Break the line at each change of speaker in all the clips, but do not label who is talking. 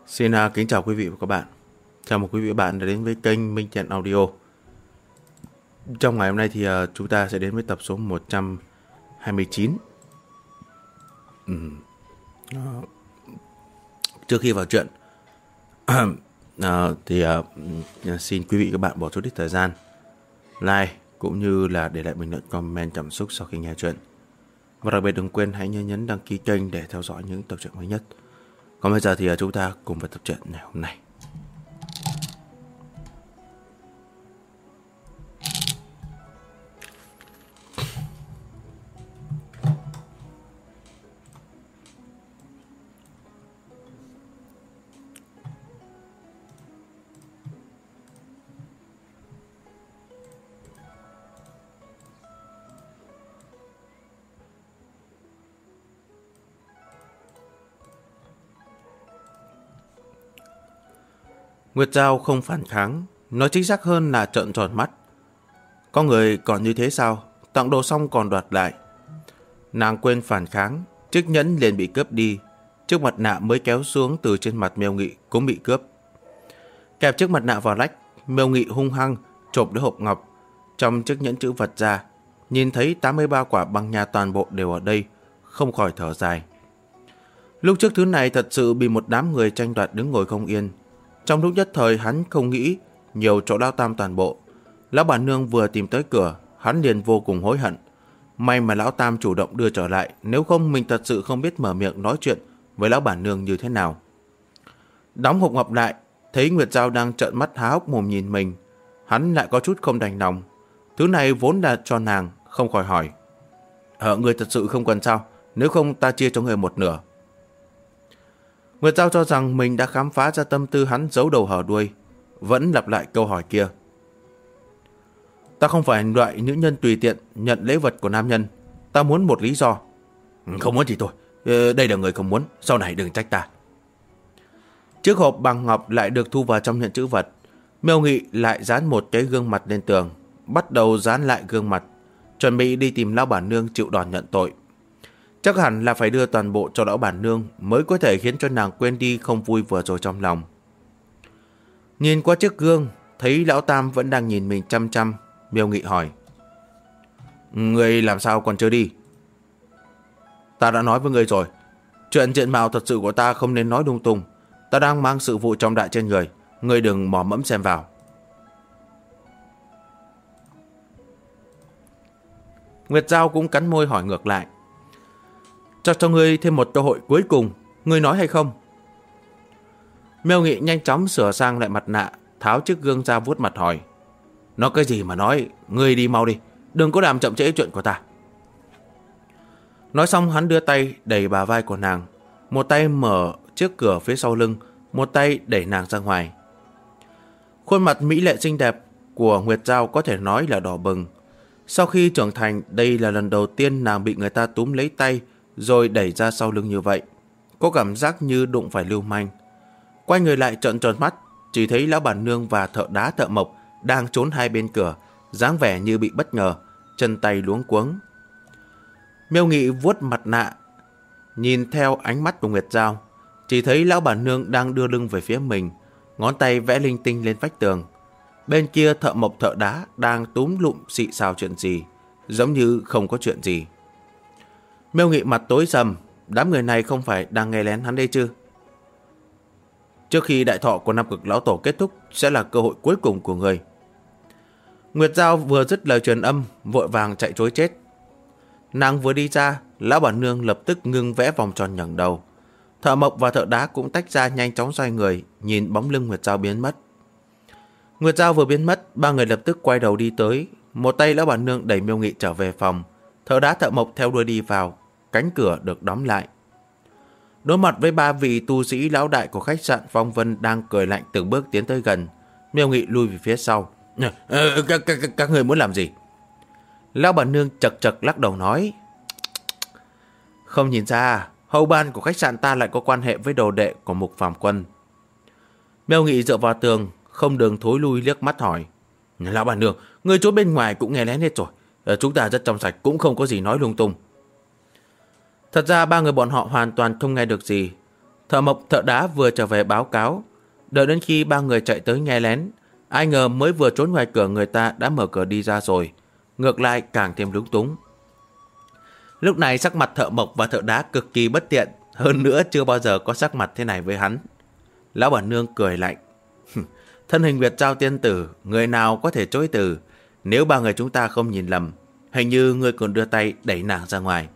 Xin kính chào quý vị và các bạn. Chào mừng quý vị và các bạn đã đến với kênh Minh Thiện Audio. Trong ngày hôm nay thì chúng ta sẽ đến với tập số 129. Trước khi vào chuyện xin quý vị và các bạn bỏ chút ít thời gian like cũng như là để lại bình luận comment cảm xúc sau khi nghe chuyện. Và đặc biệt đừng quên hãy nhấn đăng ký kênh để theo dõi những tập truyện mới nhất. Còn bây giờ thì chúng ta cùng vào tập truyện ngày hôm nay. Nguyệt Giao không phản kháng, nói chính xác hơn là trợn tròn mắt. Có người còn như thế sao? Tặng đồ xong còn đoạt lại. Nàng quên phản kháng, chiếc nhẫn liền bị cướp đi. Chiếc mặt nạ mới kéo xuống từ trên mặt Miêu Nghị cũng bị cướp. Kẹp chiếc mặt nạ vào lách, Miêu Nghị hung hăng chộp lấy hộp ngọc trong chiếc nhẫn chữ vật ra. Nhìn thấy 83 quả băng nha toàn bộ đều ở đây, không khỏi thở dài. Lúc trước thứ này thật sự bị một đám người tranh đoạt đứng ngồi không yên. Trong lúc nhất thời hắn không nghĩ nhiều chỗ Lão Tam toàn bộ. Lão bản nương vừa tìm tới cửa, hắn liền vô cùng hối hận. May mà Lão Tam chủ động đưa trở lại, nếu không mình thật sự không biết mở miệng nói chuyện với Lão bản nương như thế nào. Đóng hộp ngọc lại, thấy Nguyệt Giao đang trợn mắt há hốc mồm nhìn mình, hắn lại có chút không đành lòng. Thứ này vốn là cho nàng, không khỏi hỏi: người thật sự không cần sao? Nếu không ta chia cho người một nửa. Nguyệt Giao cho rằng mình đã khám phá ra tâm tư hắn giấu đầu hở đuôi, vẫn lặp lại câu hỏi kia. Ta không phải loại nữ nhân tùy tiện nhận lễ vật của nam nhân. Ta muốn một lý do. Không muốn thì thôi, đây là người không muốn, sau này đừng trách ta. Chiếc hộp bằng ngọc lại được thu vào trong nhận chữ vật. Miêu Nghị lại dán một cái gương mặt lên tường, bắt đầu dán lại gương mặt, chuẩn bị đi tìm Lão bản nương chịu đòn nhận tội. Chắc hẳn là phải đưa toàn bộ cho Lão bản nương mới có thể khiến cho nàng quên đi không vui vừa rồi trong lòng. Nhìn qua chiếc gương, thấy Lão Tam vẫn đang nhìn mình chăm chăm, Miêu Nghị hỏi: Người làm sao còn chưa đi? Ta đã nói với người rồi, chuyện diện mạo thật sự của ta không nên nói lung tung. Ta đang mang sự vụ trọng đại trên người, người đừng mò mẫm xem vào. Nguyệt Giao cũng cắn môi hỏi ngược lại: cho ngươi thêm một cơ hội cuối cùng, ngươi nói hay không? Miêu Nghị nhanh chóng sửa sang lại mặt nạ, tháo chiếc gương ra vuốt mặt hỏi: Nói cái gì mà nói, ngươi đi mau đi, đừng có làm chậm trễ chuyện của ta. Nói xong hắn đưa tay đẩy bả vai của nàng, một tay mở chiếc cửa phía sau lưng, một tay đẩy nàng ra ngoài. Khuôn mặt mỹ lệ xinh đẹp của Nguyệt Giao có thể nói là đỏ bừng. Sau khi trưởng thành, đây là lần đầu tiên nàng bị người ta túm lấy tay rồi đẩy ra sau lưng như vậy. Có cảm giác như đụng phải lưu manh. Quay người lại trợn tròn mắt, chỉ thấy Lão bản nương và thợ đá Thợ Mộc đang trốn hai bên cửa, dáng vẻ như bị bất ngờ, chân tay luống cuống. Miêu Nghị vuốt mặt nạ, nhìn theo ánh mắt của Nguyệt Giao, chỉ thấy Lão bản nương đang đưa lưng về phía mình, ngón tay vẽ linh tinh lên vách tường. Bên kia Thợ Mộc thợ đá đang túm lụm xị xào chuyện gì, giống như không có chuyện gì. Miêu Nghị mặt tối sầm, đám người này không phải đang nghe lén hắn đây chứ? Trước khi đại thọ của Nam Cực Lão Tổ kết thúc sẽ là cơ hội cuối cùng của người. Nguyệt Giao vừa dứt lời truyền âm, vội vàng chạy trối chết. Nàng vừa đi ra, Lão bản nương lập tức ngưng vẽ vòng tròn nhấng đầu. Thợ Mộc và thợ đá cũng tách ra nhanh chóng xoay người, nhìn bóng lưng Nguyệt Giao biến mất. Nguyệt Giao vừa biến mất, ba người lập tức quay đầu đi tới. Một tay Lão bản nương đẩy Miêu Nghị trở về phòng, thợ đá Thợ Mộc theo đuôi đi vào. Cánh cửa được đóng lại. Đối mặt với ba vị tu sĩ lão đại của khách sạn Phong Vân đang cười lạnh từng bước tiến tới gần, Miêu Nghị lui về phía sau. Các người muốn làm gì? Lão bản nương chật chật lắc đầu nói: Không nhìn ra, hầu ban của khách sạn ta lại có quan hệ với đồ đệ của Mục Phàm Quân. Miêu Nghị dựa vào tường, không đường thối lui liếc mắt hỏi: Lão bản nương, người trốn bên ngoài cũng nghe lén hết rồi. Chúng ta rất trong sạch, cũng không có gì nói lung tung. Thật ra ba người bọn họ hoàn toàn không nghe được gì. Thợ mộc thợ đá vừa trở về báo cáo. Đợi đến khi ba người chạy tới nghe lén, ai ngờ mới vừa trốn ngoài cửa người ta đã mở cửa đi ra rồi. Ngược lại càng thêm lúng túng. Lúc này sắc mặt thợ mộc và thợ đá cực kỳ bất tiện. Hơn nữa chưa bao giờ có sắc mặt thế này với hắn. Lão bản nương cười lạnh. Thân hình Việt Giao tiên tử, người nào có thể chối từ. Nếu ba người chúng ta không nhìn lầm, hình như ngươi còn đưa tay đẩy nàng ra ngoài.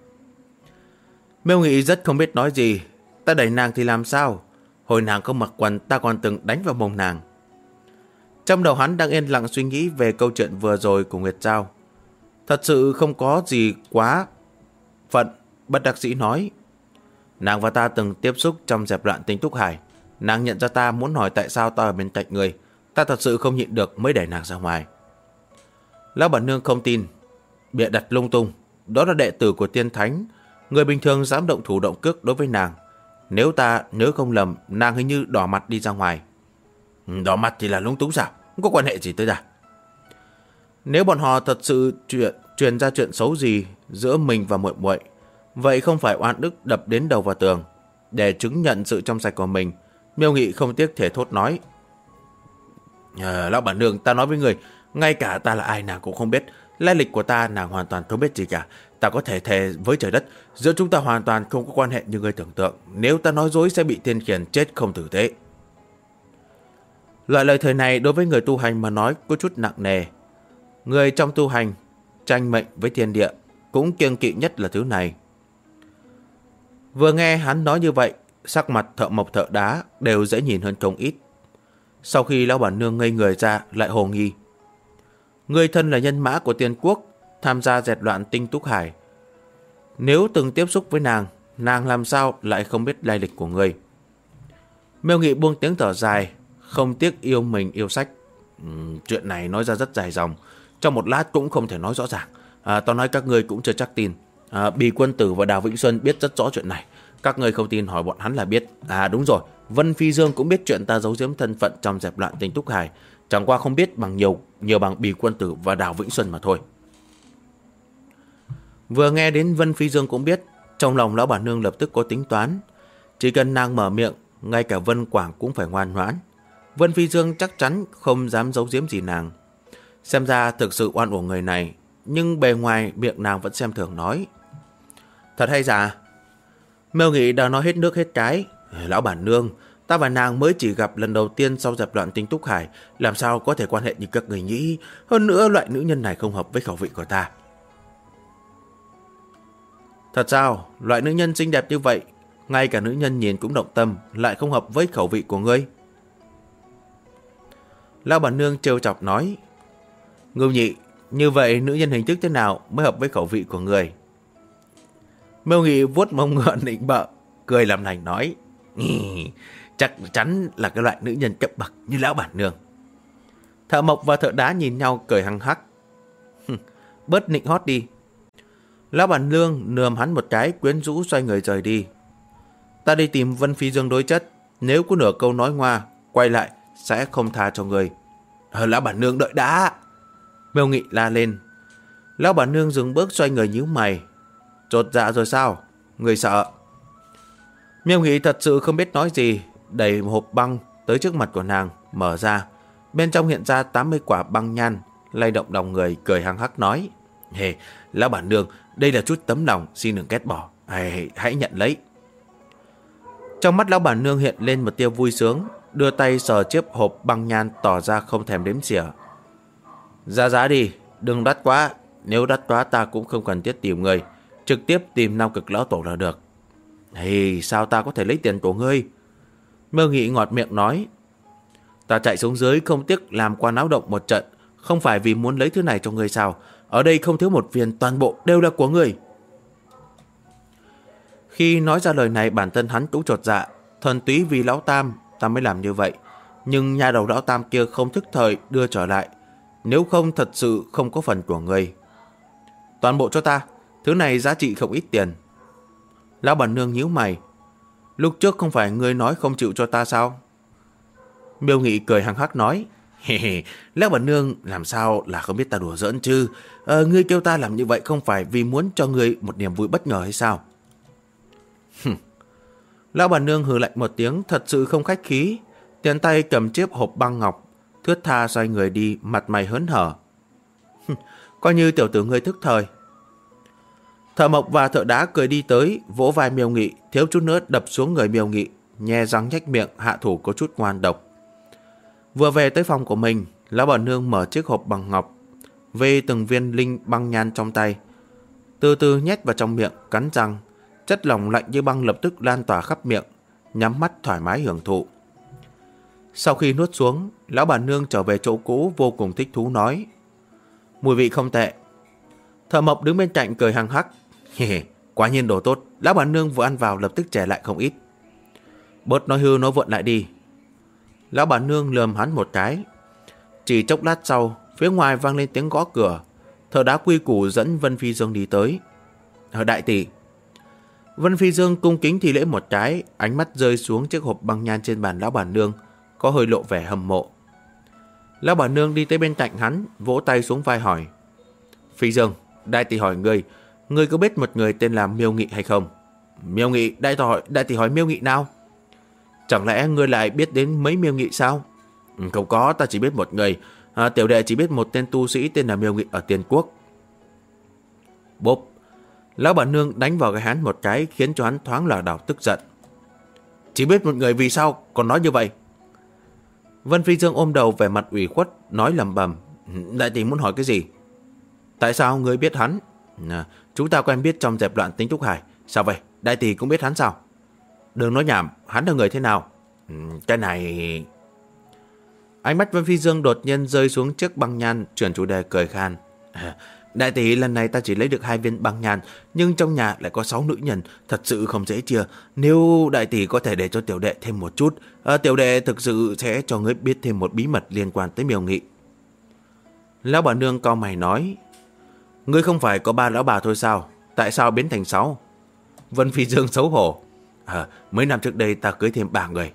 Miêu Nghị rất không biết nói gì. Ta đẩy nàng thì làm sao? Hồi nàng không mặc quần ta còn từng đánh vào mông nàng. Trong đầu hắn đang yên lặng suy nghĩ về câu chuyện vừa rồi của Nguyệt Giao. Thật sự không có gì quá phận, bất đắc dĩ nói. Nàng và ta từng tiếp xúc trong dẹp loạn Tinh Túc Hải. Nàng nhận ra ta muốn hỏi tại sao ta ở bên cạnh người. Ta thật sự không nhịn được mới đẩy nàng ra ngoài. Lão bản nương không tin, bịa đặt lung tung. Đó là đệ tử của tiên thánh. Người bình thường dám động thủ động cước đối với nàng. Nếu ta nhớ không lầm, nàng hình như đỏ mặt đi ra ngoài. Đỏ mặt thì là lung túng sao? Không có quan hệ gì tới ta. Nếu bọn họ thật sự truyền ra chuyện xấu gì giữa mình và muội muội, vậy không phải oan ức đập đến đầu vào tường. Để chứng nhận sự trong sạch của mình, Miêu Nghị không tiếc thể thốt nói. Lão bản nương, ta nói với người, ngay cả ta là ai nàng cũng không biết. Lai lịch của ta nàng hoàn toàn không biết gì cả. Ta có thể thề với trời đất, giữa chúng ta hoàn toàn không có quan hệ như người tưởng tượng. Nếu ta nói dối sẽ bị tiên khiển chết không tử tế. Loại lời thời này đối với người tu hành mà nói có chút nặng nề. Người trong tu hành tranh mệnh với thiên địa cũng kiêng kỵ nhất là thứ này. Vừa nghe hắn nói như vậy, sắc mặt thợ mộc thợ đá đều dễ nhìn hơn không ít. Sau khi lão bản nương ngây người ra lại hồ nghi. Người thân là nhân mã của tiên quốc, tham gia dẹp loạn Tinh Túc Hải. Nếu từng tiếp xúc với nàng, nàng làm sao lại không biết lai lịch của người? Miêu Nghị buông tiếng thở dài, không tiếc yêu mình yêu sách. Chuyện này nói ra rất dài dòng, trong một lát cũng không thể nói rõ ràng. Tao nói các ngươi cũng chưa chắc tin. Bì Quân Tử và Đào Vĩnh Xuân biết rất rõ chuyện này. Các ngươi không tin hỏi bọn hắn là biết. Đúng rồi, Vân Phi Dương cũng biết chuyện ta giấu giếm thân phận trong dẹp loạn Tinh Túc Hải. Chẳng qua không biết bằng nhiều bằng Bì Quân Tử và Đào Vĩnh Xuân mà thôi. Vừa nghe đến Vân Phi Dương cũng biết, trong lòng lão bản nương lập tức có tính toán. Chỉ cần nàng mở miệng, ngay cả Vân Quảng cũng phải ngoan ngoãn. Vân Phi Dương chắc chắn không dám giấu giếm gì nàng. Xem ra thực sự oan uổng người này, nhưng bề ngoài miệng nàng vẫn xem thường nói. Thật hay giả? Miêu Nghị đã nói hết nước hết cái. Lão bản nương, ta và nàng mới chỉ gặp lần đầu tiên sau dẹp loạn Tinh Túc Hải, làm sao có thể quan hệ như các người nghĩ. Hơn nữa loại nữ nhân này không hợp với khẩu vị của ta. Thật sao? Loại nữ nhân xinh đẹp như vậy, ngay cả nữ nhân nhìn cũng động tâm, lại không hợp với khẩu vị của ngươi? Lão bản nương trêu chọc nói. Ngưu Nhị, như vậy nữ nhân hình thức thế nào mới hợp với khẩu vị của người? Miêu Nghị vuốt mông ngựa nịnh bợ, cười làm lành nói. Chắc chắn là cái loại nữ nhân cấp bậc như lão bản nương. Thợ mộc và thợ đá nhìn nhau cười hăng hắc. Bớt nịnh hót đi. Lão bản nương nườm hắn một cái, quyến rũ xoay người rời đi. Ta đi tìm Vân Phi Dương đối chất, nếu có nửa câu nói ngoa, quay lại sẽ không tha cho người. Lão bản nương đợi đã. Miêu Nghị la lên. Lão bản nương dừng bước xoay người nhíu mày. Chột dạ rồi sao? Người sợ? Miêu Nghị thật sự không biết nói gì, đẩy một hộp băng tới trước mặt của nàng, mở ra. Bên trong hiện ra 80 quả băng nhan, lay động lòng người, cười hăng hắc nói. Lão bản nương, đây là chút tấm lòng, xin đừng ghét bỏ. Hãy nhận lấy. Trong mắt lão bản nương hiện lên một tia vui sướng, đưa tay sờ chiếc hộp băng nhan tỏ ra không thèm đếm xỉa. Ra giá đi, đừng đắt quá. Nếu đắt quá ta cũng không cần thiết tìm người, trực tiếp tìm Nam Cực lão tổ là được. Sao ta có thể lấy tiền của ngươi? Miêu Nghị ngọt miệng nói. Ta chạy xuống dưới không tiếc làm qua náo động một trận, không phải vì muốn lấy thứ này cho ngươi sao? Ở đây không thiếu một viên, toàn bộ đều là của ngươi. Khi nói ra lời này, bản thân hắn cũng chột dạ. Thuần túy vì lão Tam ta mới làm như vậy, nhưng nhà đầu lão Tam kia không thức thời đưa trở lại, nếu không thật sự không có phần của ngươi. Toàn bộ cho ta, thứ này giá trị không ít tiền. Lão bản nương nhíu mày. Lúc trước không phải ngươi nói không chịu cho ta sao? Miêu Nghị cười hăng hắc nói. Lão bản nương làm sao là không biết ta đùa giỡn chứ? Ngươi kêu ta làm như vậy không phải vì muốn cho ngươi một niềm vui bất ngờ hay sao? Lão bản nương hừ lạnh một tiếng, thật sự không khách khí, tiền tay cầm chiếc hộp băng ngọc, thướt tha xoay người đi, mặt mày hớn hở. Coi như tiểu tử ngươi thức thời. Thợ mộc và thợ đá cười đi tới, vỗ vai Miêu Nghị, thiếu chút nữa đập xuống người Miêu Nghị, nhe răng nhếch miệng, hạ thủ có chút ngoan độc. Vừa về tới phòng của mình, lão bản nương mở chiếc hộp bằng ngọc, vê từng viên linh băng nhan trong tay, từ từ nhét vào trong miệng, cắn răng, chất lỏng lạnh như băng lập tức lan tỏa khắp miệng, nhắm mắt thoải mái hưởng thụ. Sau khi nuốt xuống, lão bản nương trở về chỗ cũ vô cùng thích thú nói: mùi vị không tệ. Thợ mộc đứng bên cạnh cười hăng hắc: quả nhiên đồ tốt. Lão bản nương vừa ăn vào lập tức trẻ lại không ít. Bớt nói hư nói vượn lại đi. Lão bản nương lườm hắn một cái. Chỉ chốc lát sau, phía ngoài vang lên tiếng gõ cửa. Thợ đá quy củ dẫn Vân Phi Dương đi tới. Đại tỷ. Vân Phi Dương cung kính thi lễ một cái, ánh mắt rơi xuống chiếc hộp băng nhan trên bàn lão bản nương, có hơi lộ vẻ hâm mộ. Lão bản nương đi tới bên cạnh hắn, vỗ tay xuống vai hỏi: Phi Dương, đại tỷ hỏi ngươi có biết một người tên là Miêu Nghị hay không? Miêu Nghị? Đại tỷ hỏi Miêu Nghị nào? Chẳng lẽ ngươi lại biết đến mấy Miêu Nghị sao? Không có, ta chỉ biết một người. Tiểu đệ chỉ biết một tên tu sĩ tên là Miêu Nghị ở Tiên Quốc. Bốp! Lão bản nương đánh vào cái hắn một cái, khiến cho hắn thoáng lảo đảo tức giận. Chỉ biết một người vì sao còn nói như vậy? Vân Phi Dương ôm đầu vẻ mặt ủy khuất, nói lẩm bẩm: đại tỷ muốn hỏi cái gì? Tại sao ngươi biết hắn? Chúng ta quen biết trong dẹp loạn Tính Túc Hải. Sao vậy? Đại tỷ cũng biết hắn sao? Đừng nói nhảm, hắn là người thế nào? Cái này... Ánh mắt Vân Phi Dương đột nhiên rơi xuống chiếc băng nhan, chuyển chủ đề cười khan. Đại tỷ, lần này ta chỉ lấy được 2 viên băng nhan, nhưng trong nhà lại có 6 nữ nhân, thật sự không dễ chia. Nếu đại tỷ có thể để cho tiểu đệ thêm một chút, tiểu đệ thực sự sẽ cho ngươi biết thêm một bí mật liên quan tới Miêu Nghị. Lão bà nương cau mày nói: ngươi không phải có 3 lão bà thôi sao? Tại sao biến thành 6? Vân Phi Dương xấu hổ: mấy năm trước đây ta cưới thêm 3 người.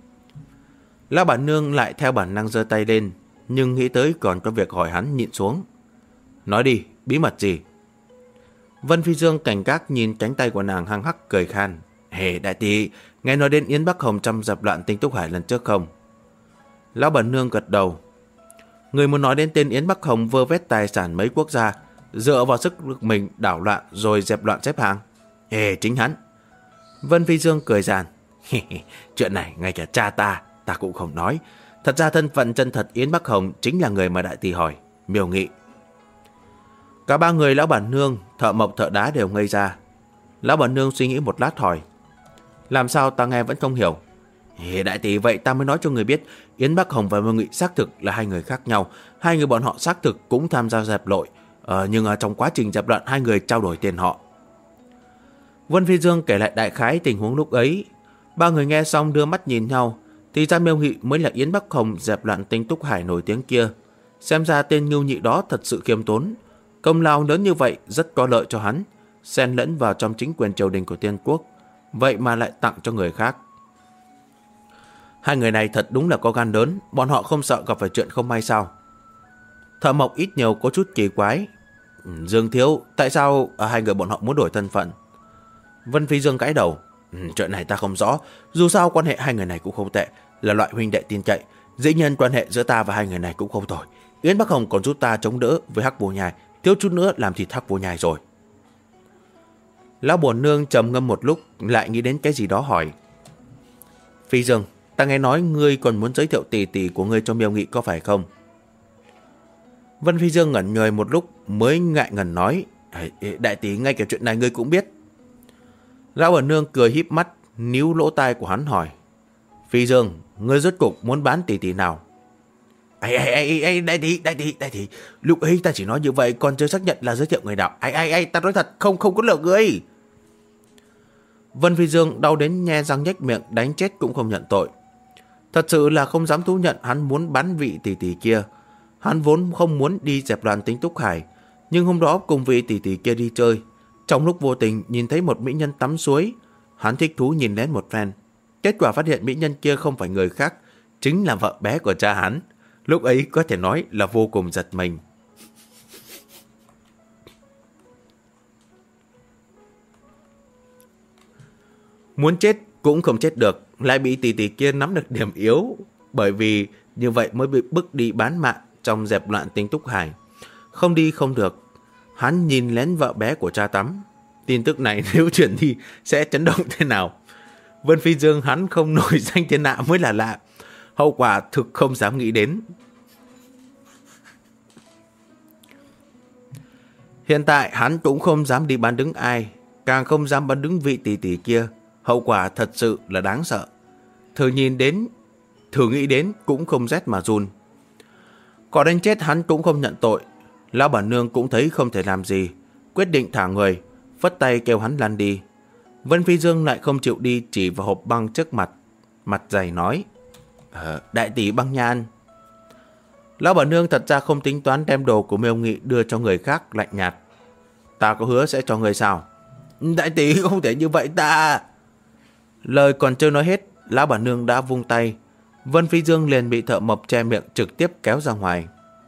Lão bà nương lại theo bản năng giơ tay lên, nhưng nghĩ tới còn có việc hỏi hắn, nhịn xuống. Nói đi, bí mật gì? Vân Phi Dương cảnh giác nhìn cánh tay của nàng, hăng hắc cười khan. Đại tỷ, nghe nói đến Yến Bắc Hồng trong dập loạn Tính Túc Hải lần trước không? Lão bà nương gật đầu. Người muốn nói đến tên Yến Bắc Hồng vơ vét tài sản mấy quốc gia, dựa vào sức lực mình đảo loạn rồi dẹp loạn xếp hàng. Chính hắn. Vân Phi Dương cười giàn. Chuyện này ngay cả cha ta cũng không nói. Thật ra thân phận chân thật Yến Bắc Hồng chính là người mà đại tỷ hỏi, Miêu Nghị. Cả 3 người lão bản nương, thợ mộc, thợ đá đều ngây ra. Lão bản nương suy nghĩ một lát hỏi: làm sao ta nghe vẫn không hiểu? Đại tỷ, vậy ta mới nói cho người biết, Yến Bắc Hồng và Miêu Nghị xác thực là 2 người khác nhau. 2 người bọn họ xác thực cũng tham gia dẹp lội, nhưng trong quá trình dẹp loạn 2 người trao đổi tiền họ. Vân Phi Dương kể lại đại khái tình huống lúc ấy. 3 người nghe xong đưa mắt nhìn nhau, thì ra Miêu Nghị mới là Yến Bắc Hồng dẹp loạn Tính Túc Hải nổi tiếng kia. Xem ra tên ngưu nhị đó thật sự khiêm tốn, công lao lớn như vậy rất có lợi cho hắn, xen lẫn vào trong chính quyền triều đình của Tiên Quốc, vậy mà lại tặng cho người khác. 2 người này thật đúng là có gan lớn, bọn họ không sợ gặp phải chuyện không may sao? Thợ mộc ít nhiều có chút kỳ quái. Dương thiếu, tại sao 2 người bọn họ muốn đổi thân phận? Vân Phi Dương gãi đầu. Chuyện này ta không rõ, dù sao quan hệ 2 người này cũng không tệ, là loại huynh đệ tin cậy. Dĩ nhiên quan hệ giữa ta và 2 người này cũng không tồi. Yến Bắc Hồng còn giúp ta chống đỡ với Hắc Vô Nhai, thiếu chút nữa làm thịt Hắc Vô Nhai rồi. Lão bổn nương trầm ngâm một lúc, lại nghĩ đến cái gì đó hỏi: Phi Dương, ta nghe nói ngươi còn muốn giới thiệu tỷ tỷ của ngươi cho Miêu Nghị có phải không? Vân Phi Dương ngẩn người một lúc mới ngại ngần nói: đại tỷ, ngay cả chuyện này ngươi cũng biết. Lão bổn nương cười híp mắt, níu lỗ tai của hắn hỏi: Phi Dương, ngươi rốt cục muốn bán tỷ tỷ nào? Đại tỷ, lúc ấy ta chỉ nói như vậy, còn chưa xác nhận là giới thiệu người nào. Ta nói thật, không có lừa ngươi. Vân Phi Dương đau đến nhe răng nhếch miệng, đánh chết cũng không nhận tội. Thật sự là không dám thú nhận hắn muốn bán vị tỷ tỷ kia. Hắn vốn không muốn đi dẹp loạn Tính Túc Hải, nhưng hôm đó cùng vị tỷ tỷ kia đi chơi, trong lúc vô tình nhìn thấy một mỹ nhân tắm suối, hắn thích thú nhìn đến một phen. Kết quả phát hiện mỹ nhân kia không phải người khác, chính là vợ bé của cha hắn. Lúc ấy có thể nói là vô cùng giật mình. Muốn chết cũng không chết được, lại bị tỷ tỷ kia nắm được điểm yếu, bởi vì như vậy mới bị bức đi bán mạng trong dẹp loạn Tinh Túc Hải. Không đi không được. Hắn nhìn lén vợ bé của cha tắm. Tin tức này nếu chuyển đi sẽ chấn động thế nào? Vân Phi Dương hắn không nổi danh thiên hạ mới là lạ. Hậu quả thực không dám nghĩ đến. Hiện tại hắn cũng không dám đi bán đứng ai, càng không dám bán đứng vị tỷ tỷ kia. Hậu quả thật sự là đáng sợ. Thử nghĩ đến cũng không rét mà run. Có đánh chết hắn cũng không nhận tội. Lão bản nương cũng thấy không thể làm gì, quyết định thả người, phất tay kêu hắn lăn đi. Vân Phi Dương lại không chịu đi, chỉ vào hộp băng trước mặt, mặt dày nói: đại tỷ băng nhan. Lão bản nương thật ra không tính toán đem đồ của Miêu Nghị đưa cho người khác, lạnh nhạt: ta có hứa sẽ cho người sao? Đại tỷ không thể như vậy ta. Lời còn chưa nói hết, lão bản nương đã vung tay. Vân Phi Dương liền bị thợ mộc che miệng trực tiếp kéo ra ngoài.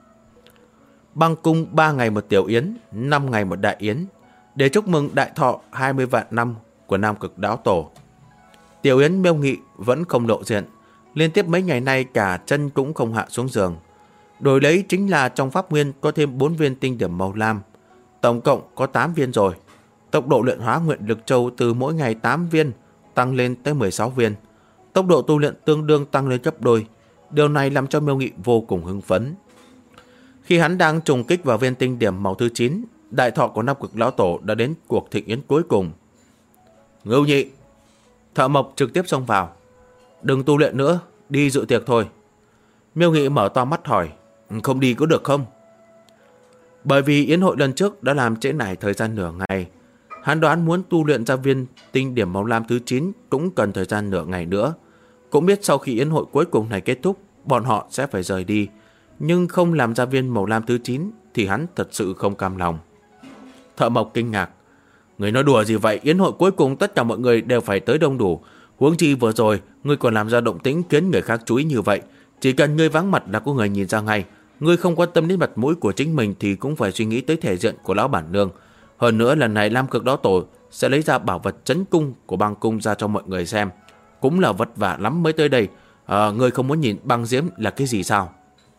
Băng cung 3 ngày một tiểu yến, 5 ngày một đại yến, để chúc mừng đại thọ 20 vạn năm của Nam Cực Đáo Tổ. Tiểu yến Miêu Nghị vẫn không lộ diện, liên tiếp mấy ngày nay cả chân cũng không hạ xuống giường. Đổi lấy chính là trong pháp nguyên có thêm 4 viên tinh điểm màu lam, tổng cộng có 8 viên rồi. Tốc độ luyện hóa nguyện lực châu từ mỗi ngày 8 viên tăng lên tới 16 viên. Tốc độ tu luyện tương đương tăng lên gấp đôi. Điều này làm cho Miêu Nghị vô cùng hưng phấn. Khi hắn đang trùng kích vào viên tinh điểm màu thứ 9, đại thọ của Nam Cực Lão Tổ đã đến cuộc thịnh yến cuối cùng. Ngưu Nhị, thợ mộc trực tiếp xông vào: đừng tu luyện nữa, đi dự tiệc thôi. Miêu Nghị mở to mắt hỏi: không đi có được không? Bởi vì yến hội lần trước đã làm trễ nải thời gian nửa ngày, hắn đoán muốn tu luyện ra viên tinh điểm màu lam thứ 9 cũng cần thời gian nửa ngày nữa. Cũng biết sau khi yến hội cuối cùng này kết thúc, bọn họ sẽ phải rời đi, nhưng không làm ra viên màu lam thứ 9 thì hắn thật sự không cam lòng. Thợ mộc kinh ngạc: người nói đùa gì vậy? Yến hội cuối cùng tất cả mọi người đều phải tới đông đủ. Huống chi vừa rồi ngươi còn làm ra động tĩnh khiến người khác chú ý như vậy. Chỉ cần ngươi vắng mặt là có người nhìn ra ngay. Ngươi không quan tâm đến mặt mũi của chính mình thì cũng phải suy nghĩ tới thể diện của lão bản nương. Hơn nữa lần này Nam Cực Đáo Tổ sẽ lấy ra bảo vật trấn cung của băng cung ra cho mọi người xem. Cũng là vất vả lắm mới tới đây. Ngươi không muốn nhìn băng diễm là cái gì sao?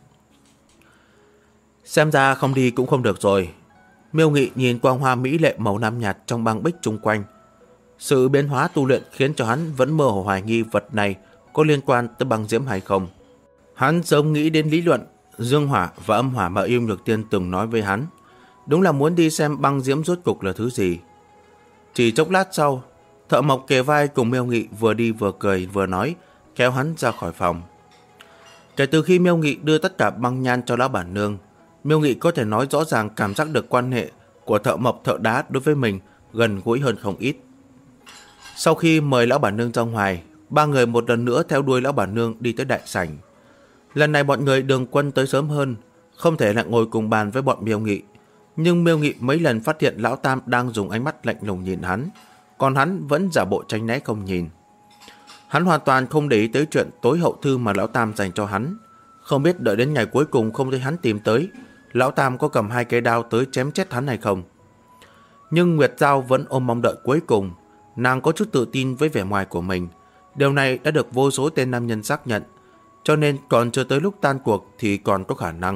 Xem ra không đi cũng không được rồi. Miêu Nghị nhìn quang hoa mỹ lệ màu lam nhạt trong băng bích chung quanh. Sự biến hóa tu luyện khiến cho hắn vẫn mơ hồ hoài nghi vật này có liên quan tới băng diễm hay không. Hắn sớm nghĩ đến lý luận dương hỏa và âm hỏa mà Yêu Nhược Tiên từng nói với hắn. Đúng là muốn đi xem băng diễm rốt cục là thứ gì. Chỉ chốc lát sau, thợ mộc kề vai cùng Miêu Nghị vừa đi vừa cười vừa nói, kéo hắn ra khỏi phòng. Kể từ khi Miêu Nghị đưa tất cả băng nhan cho lão bản nương, Miêu Nghị có thể nói rõ ràng cảm giác được quan hệ của thợ mộc thợ đá đối với mình gần gũi hơn không ít. Sau khi mời lão bản nương ra ngoài, ba người một lần nữa theo đuôi lão bản nương đi tới đại sảnh. Lần này bọn người Đường Quân tới sớm hơn, không thể lại ngồi cùng bàn với bọn Miêu Nghị. Nhưng Miêu Nghị mấy lần phát hiện lão tam đang dùng ánh mắt lạnh lùng nhìn hắn, còn hắn vẫn giả bộ tránh né không nhìn. Hắn hoàn toàn không để ý tới chuyện tối hậu thư mà lão tam dành cho hắn. Không biết đợi đến ngày cuối cùng không thấy hắn tìm tới, lão tam có cầm 2 cây đao tới chém chết hắn hay không. Nhưng Nguyệt Giao vẫn ôm mong đợi cuối cùng. Nàng có chút tự tin với vẻ ngoài của mình. Điều này đã được vô số tên nam nhân xác nhận, cho nên còn chưa tới lúc tan cuộc thì còn có khả năng.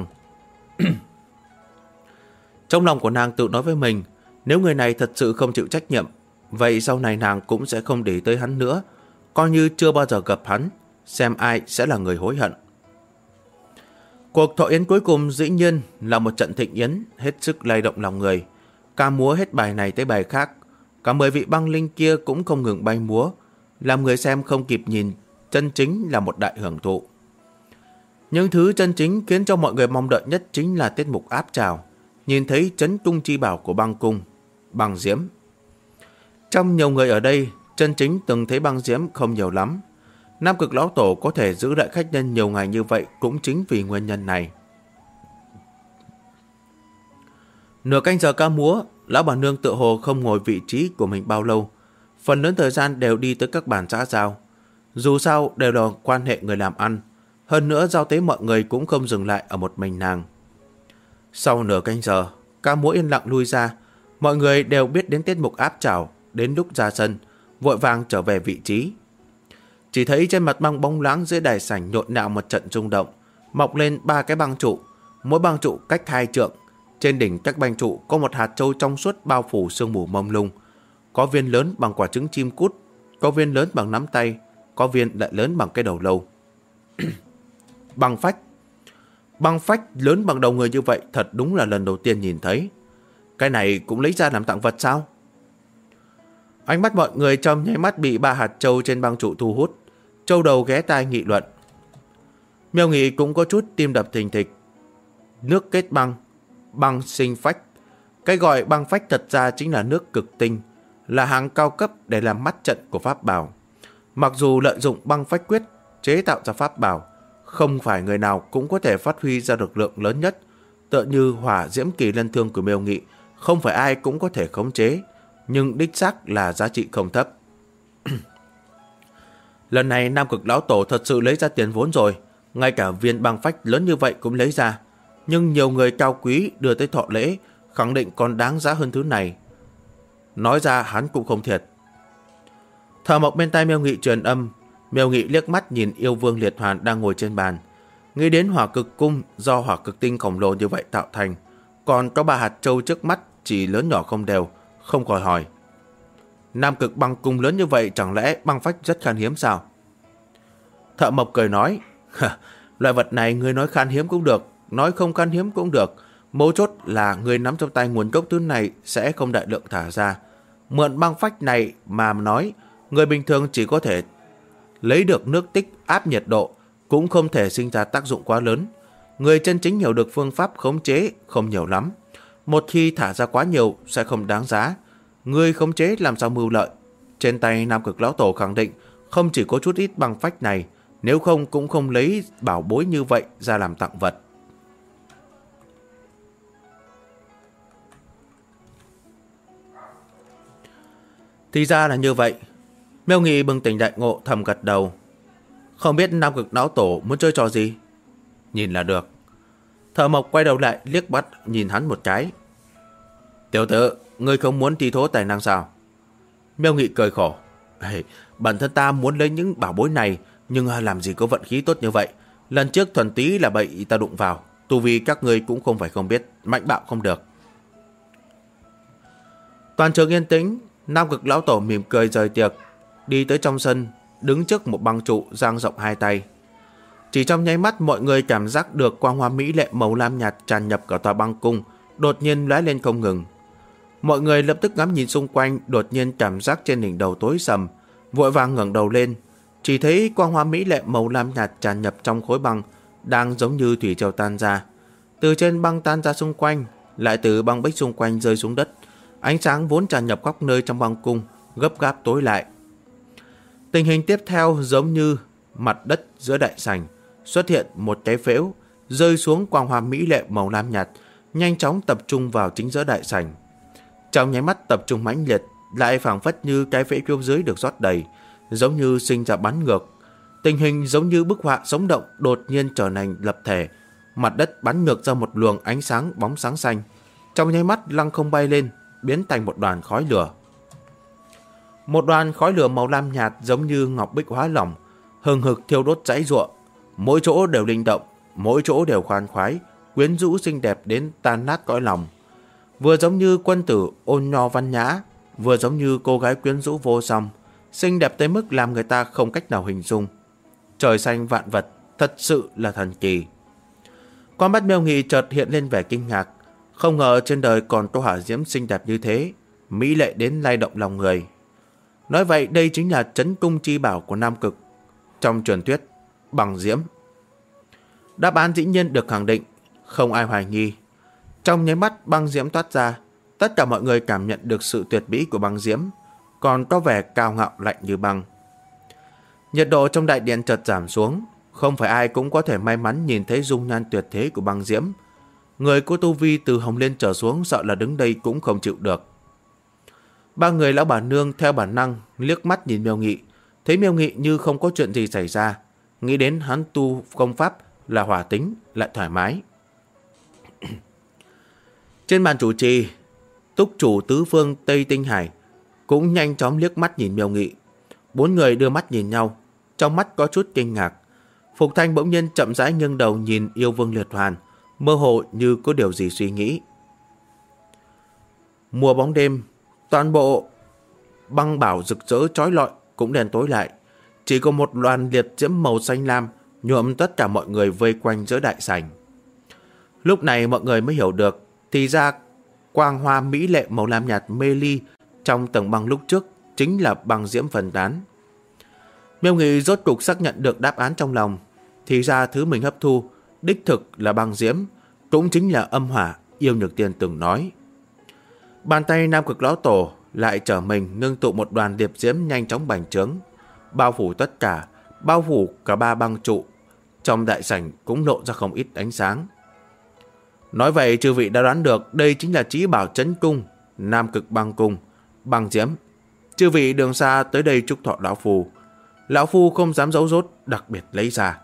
Trong lòng của nàng tự nói với mình, nếu người này thật sự không chịu trách nhiệm, vậy sau này nàng cũng sẽ không để tới hắn nữa, coi như chưa bao giờ gặp hắn, xem ai sẽ là người hối hận. Cuộc thọ yến cuối cùng dĩ nhiên là một trận thịnh yến hết sức lay động lòng người. Ca múa hết bài này tới bài khác, cả 10 vị băng linh kia cũng không ngừng bay múa, làm người xem không kịp nhìn, chân chính là một đại hưởng thụ. Nhưng thứ chân chính khiến cho mọi người mong đợi nhất chính là tiết mục áp trào, nhìn thấy trấn cung chi bảo của băng cung, băng diễm. Trong nhiều người ở đây, chân chính từng thấy băng diễm không nhiều lắm. Nam Cực Lão Tổ có thể giữ lại khách nhân nhiều ngày như vậy cũng chính vì nguyên nhân này. Nửa canh giờ ca múa, lão bản nương tựa hồ không ngồi vị trí của mình bao lâu, phần lớn thời gian đều đi tới các bàn xã giao. Dù sao đều là quan hệ người làm ăn, hơn nữa giao tế mọi người cũng không dừng lại ở một mình nàng. Sau nửa canh giờ, ca múa yên lặng lui ra, mọi người đều biết đến tiết mục áp trào, đến lúc ra sân, vội vàng trở về vị trí, Chỉ thấy trên mặt băng bóng loáng dưới đài sảnh nhộn nhạo một trận rung động, mọc lên 3 cái băng trụ, mỗi băng trụ cách 2 trượng. Trên đỉnh các băng trụ có một hạt châu trong suốt bao phủ sương mù mông lung. Có viên lớn bằng quả trứng chim cút, có viên lớn bằng nắm tay, có viên lại lớn bằng cái đầu lâu. Băng phách. Băng phách lớn bằng đầu người như vậy thật đúng là lần đầu tiên nhìn thấy. Cái này cũng lấy ra làm tặng vật sao? Ánh mắt mọi người trong nháy mắt bị 3 hạt châu trên băng trụ thu hút. Châu đầu ghé tai nghị luận. Miêu Nghị cũng có chút tim đập thình thịch. Nước kết băng, băng sinh phách. Cái gọi băng phách thật ra chính là nước cực tinh, là hàng cao cấp để làm mắt trận của pháp bảo. Mặc dù lợi dụng băng phách quyết chế tạo ra pháp bảo, không phải người nào cũng có thể phát huy ra lực lượng lớn nhất. Tựa như hỏa diễm kỳ lân thương của Miêu Nghị, không phải ai cũng có thể khống chế, nhưng đích xác là giá trị không thấp. Lần này Nam Cực Lão Tổ thật sự lấy ra tiền vốn rồi, ngay cả viên băng phách lớn như vậy cũng lấy ra. Nhưng nhiều người cao quý đưa tới thọ lễ, khẳng định còn đáng giá hơn thứ này. Nói ra hắn cũng không thiệt. Thợ mộc bên tai Miêu Nghị truyền âm. Miêu Nghị liếc mắt nhìn yêu vương liệt hoàn đang ngồi trên bàn, nghĩ đến hỏa cực cung do hỏa cực tinh khổng lồ như vậy tạo thành, còn có 3 hạt châu trước mắt chỉ lớn nhỏ không đều, không khỏi hỏi. Nam Cực băng cung lớn như vậy chẳng lẽ băng phách rất khan hiếm sao? Thợ mộc cười nói, loại vật này người nói khan hiếm cũng được, nói không khan hiếm cũng được. Mấu chốt là người nắm trong tay nguồn gốc thứ này sẽ không đại lượng thả ra. Mượn băng phách này mà nói, người bình thường chỉ có thể lấy được nước tích áp nhiệt độ, cũng không thể sinh ra tác dụng quá lớn. Người chân chính hiểu được phương pháp khống chế không nhiều lắm. Một khi thả ra quá nhiều sẽ không đáng giá. Người khống chế làm sao mưu lợi. Trên tay Nam Cực Lão Tổ khẳng định không chỉ có chút ít băng phách này, nếu không cũng không lấy bảo bối như vậy ra làm tặng vật. Thì ra là như vậy. Miêu Nghị bừng tỉnh đại ngộ, thầm gật đầu. Không biết Nam Cực Lão Tổ muốn chơi trò gì? Nhìn là được. Thợ mộc quay đầu lại liếc mắt nhìn hắn một cái. Tiểu tử, ngươi không muốn thi thố tài năng sao? Miêu Nghị cười khổ. Bản thân ta muốn lấy những bảo bối này, nhưng làm gì có vận khí tốt như vậy. Lần trước thuần tí là bậy ta đụng vào, tu vi các ngươi cũng không phải không biết, mạnh bạo không được. Toàn trường yên tĩnh. Nam Cực Lão Tổ mỉm cười rời tiệc, đi tới trong sân, đứng trước một băng trụ dang rộng 2 tay. Chỉ trong nháy mắt mọi người cảm giác được quang hoa mỹ lệ màu lam nhạt tràn nhập cả tòa băng cung, đột nhiên lóe lên không ngừng. Mọi người lập tức ngắm nhìn xung quanh, đột nhiên cảm giác trên đỉnh đầu tối sầm, vội vàng ngẩng đầu lên, chỉ thấy quang hoa mỹ lệ màu lam nhạt tràn nhập trong khối băng, đang giống như thủy triều tan ra. Từ trên băng tan ra xung quanh, lại từ băng bích xung quanh rơi xuống đất. Ánh sáng vốn tràn nhập khắp nơi trong băng cung gấp gáp tối lại. Tình hình tiếp theo giống như mặt đất giữa đại sảnh xuất hiện một cái phễu, rơi xuống quang hoa mỹ lệ màu lam nhạt, nhanh chóng tập trung vào chính giữa đại sảnh. Trong nháy mắt tập trung mãnh liệt, lại phảng phất như cái phễu phía dưới được rót đầy, giống như sinh ra bắn ngược. Tình hình giống như bức họa sống động đột nhiên trở thành lập thể, mặt đất bắn ngược ra một luồng ánh sáng bóng sáng xanh, trong nháy mắt lăng không bay lên, biến thành một đoàn khói lửa. Một đoàn khói lửa màu lam nhạt giống như ngọc bích hóa lỏng, hừng hực thiêu đốt cháy rụa, mỗi chỗ đều linh động, mỗi chỗ đều khoan khoái, quyến rũ xinh đẹp đến tan nát cõi lòng. Vừa giống như quân tử ôn nho văn nhã, vừa giống như cô gái quyến rũ vô song, xinh đẹp tới mức làm người ta không cách nào hình dung. Trời xanh vạn vật, thật sự là thần kỳ. Con mắt Miêu Nghị chợt hiện lên vẻ kinh ngạc, không ngờ trên đời còn có hỏa diễm xinh đẹp như thế, mỹ lệ đến lay động lòng người. Nói vậy đây chính là trấn cung chi bảo của Nam Cực, trong truyền thuyết băng diễm. Đáp án dĩ nhiên được khẳng định, không ai hoài nghi. Trong nháy mắt băng diễm toát ra, tất cả mọi người cảm nhận được sự tuyệt mỹ của băng diễm, còn có vẻ cao ngạo lạnh như băng. Nhiệt độ trong đại điện chợt giảm xuống, không phải ai cũng có thể may mắn nhìn thấy dung nhan tuyệt thế của băng diễm. Người của tu vi từ hồng lên trở xuống sợ là đứng đây cũng không chịu được. 3 người lão bà nương theo bản năng liếc mắt nhìn Miêu Nghị, thấy Miêu Nghị như không có chuyện gì xảy ra, nghĩ đến hắn tu công pháp là hỏa tính, lại thoải mái. Trên bàn chủ trì, túc chủ tứ phương Tây Tinh Hải cũng nhanh chóng liếc mắt nhìn Miêu Nghị. 4 người đưa mắt nhìn nhau, trong mắt có chút kinh ngạc. Phục Thanh bỗng nhiên chậm rãi nghiêng đầu nhìn yêu vương liệt hoàn, mơ hồ như có điều gì suy nghĩ. Mùa bóng đêm, toàn bộ băng bảo rực rỡ chói lọi cũng đen tối lại. Chỉ có một đoàn liệt diễm màu xanh lam nhuộm tất cả mọi người vây quanh giữa đại sảnh. Lúc này mọi người mới hiểu được, thì ra quang hoa mỹ lệ màu lam nhạt mê ly trong tầng băng lúc trước chính là băng diễm phân tán. Miêu Nghị rốt cục xác nhận được đáp án trong lòng. Thì ra thứ mình hấp thu đích thực là băng diễm, cũng chính là âm hỏa Yêu Nhược Tiên từng nói. Bàn tay Nam Cực Lão Tổ lại trở mình ngưng tụ một đoàn điệp diễm nhanh chóng bành trướng, bao phủ tất cả, bao phủ cả 3 băng trụ. Trong đại sảnh cũng lộ ra không ít ánh sáng. Nói vậy chư vị đã đoán được đây chính là Chí Bảo Chấn Cung, Nam Cực Băng Cung, băng diễm. Chư vị đường xa tới đây chúc thọ lão phu không dám giấu giốt, đặc biệt lấy ra.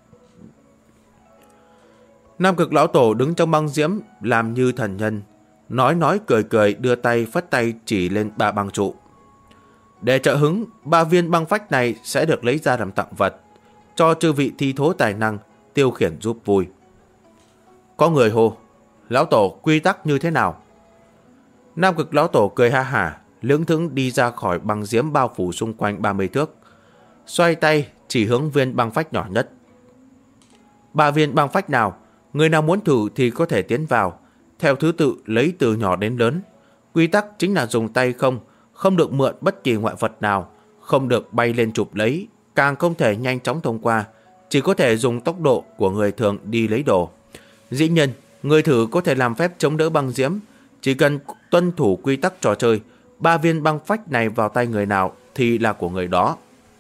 Nam Cực Lão Tổ đứng trong băng diễm làm như thần nhân, nói cười cười, đưa tay phất tay chỉ lên 3 băng trụ. Để trợ hứng, 3 viên băng phách này sẽ được lấy ra làm tặng vật, cho chư vị thi thố tài năng tiêu khiển giúp vui. Có người hô, Lão Tổ quy tắc như thế nào? Nam Cực Lão Tổ cười ha hả, lững thững đi ra khỏi băng diễm bao phủ xung quanh 30 thước, xoay tay chỉ hướng viên băng phách nhỏ nhất. 3 viên băng phách nào, người nào muốn thử thì có thể tiến vào, theo thứ tự lấy từ nhỏ đến lớn. Quy tắc chính là dùng tay không được mượn bất kỳ ngoại vật nào, không được bay lên chụp lấy, càng không thể nhanh chóng thông qua, chỉ có thể dùng tốc độ của người thường đi lấy đồ. Dĩ nhiên, người thử có thể làm phép chống đỡ băng diễm, chỉ cần tuân thủ quy tắc trò chơi, 3 viên băng phách này vào tay người nào thì là của người đó.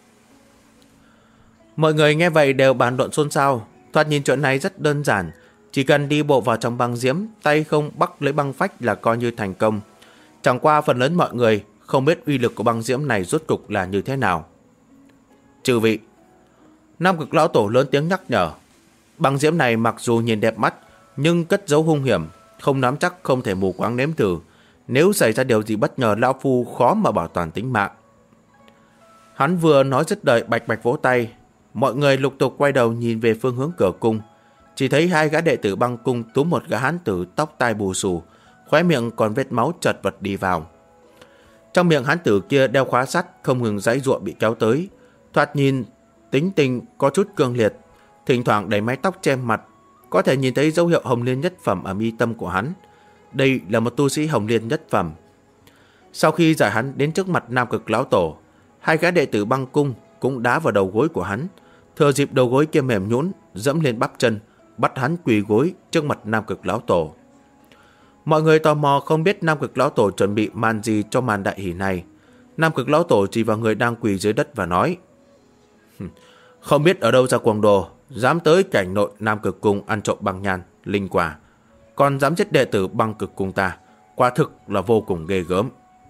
Mọi người nghe vậy đều bàn luận xôn xao. Thoạt nhìn chuyện này rất đơn giản, chỉ cần đi bộ vào trong băng diễm, tay không bắt lấy băng phách là coi như thành công. Chẳng qua phần lớn mọi người không biết uy lực của băng diễm này rốt cục là như thế nào. Chư vị, Nam Cực Lão Tổ lớn tiếng nhắc nhở. Băng diễm này mặc dù nhìn đẹp mắt, nhưng cất giấu hung hiểm, không nắm chắc không thể mù quáng nếm thử. Nếu xảy ra điều gì bất ngờ, lão phu khó mà bảo toàn tính mạng. Hắn vừa nói dứt lời, bạch bạch vỗ tay. Mọi người lục tục quay đầu nhìn về phương hướng cửa cung. Chỉ thấy 2 gã đệ tử băng cung túm một gã hán tử tóc tai bù xù, khóe miệng còn vết máu chật vật đi vào. Trong miệng hán tử kia đeo khóa sắt, không ngừng giãy giụa bị kéo tới. Thoạt nhìn tính tình có chút cương liệt, thỉnh thoảng đẩy mái tóc che mặt, có thể nhìn thấy dấu hiệu hồng liên nhất phẩm ở mi tâm của hắn. Đây là một tu sĩ hồng liên nhất phẩm. Sau khi giải hắn đến trước mặt Nam Cực Lão Tổ, 2 gã đệ tử băng cung cũng đá vào đầu gối của hắn, thừa dịp đầu gối kia mềm nhũn, dẫm lên bắp chân, bắt hắn quỳ gối trước mặt Nam Cực Lão Tổ. Mọi người tò mò không biết Nam Cực Lão Tổ chuẩn bị màn gì cho màn đại hỷ này. Nam Cực Lão Tổ chỉ vào người đang quỳ dưới đất và nói: Không biết ở đâu ra cuồng đồ, dám tới cảnh nội Nam Cực Cung ăn trộm băng nhan, linh quả, còn dám giết đệ tử băng cực cung ta, quả thực là vô cùng ghê gớm.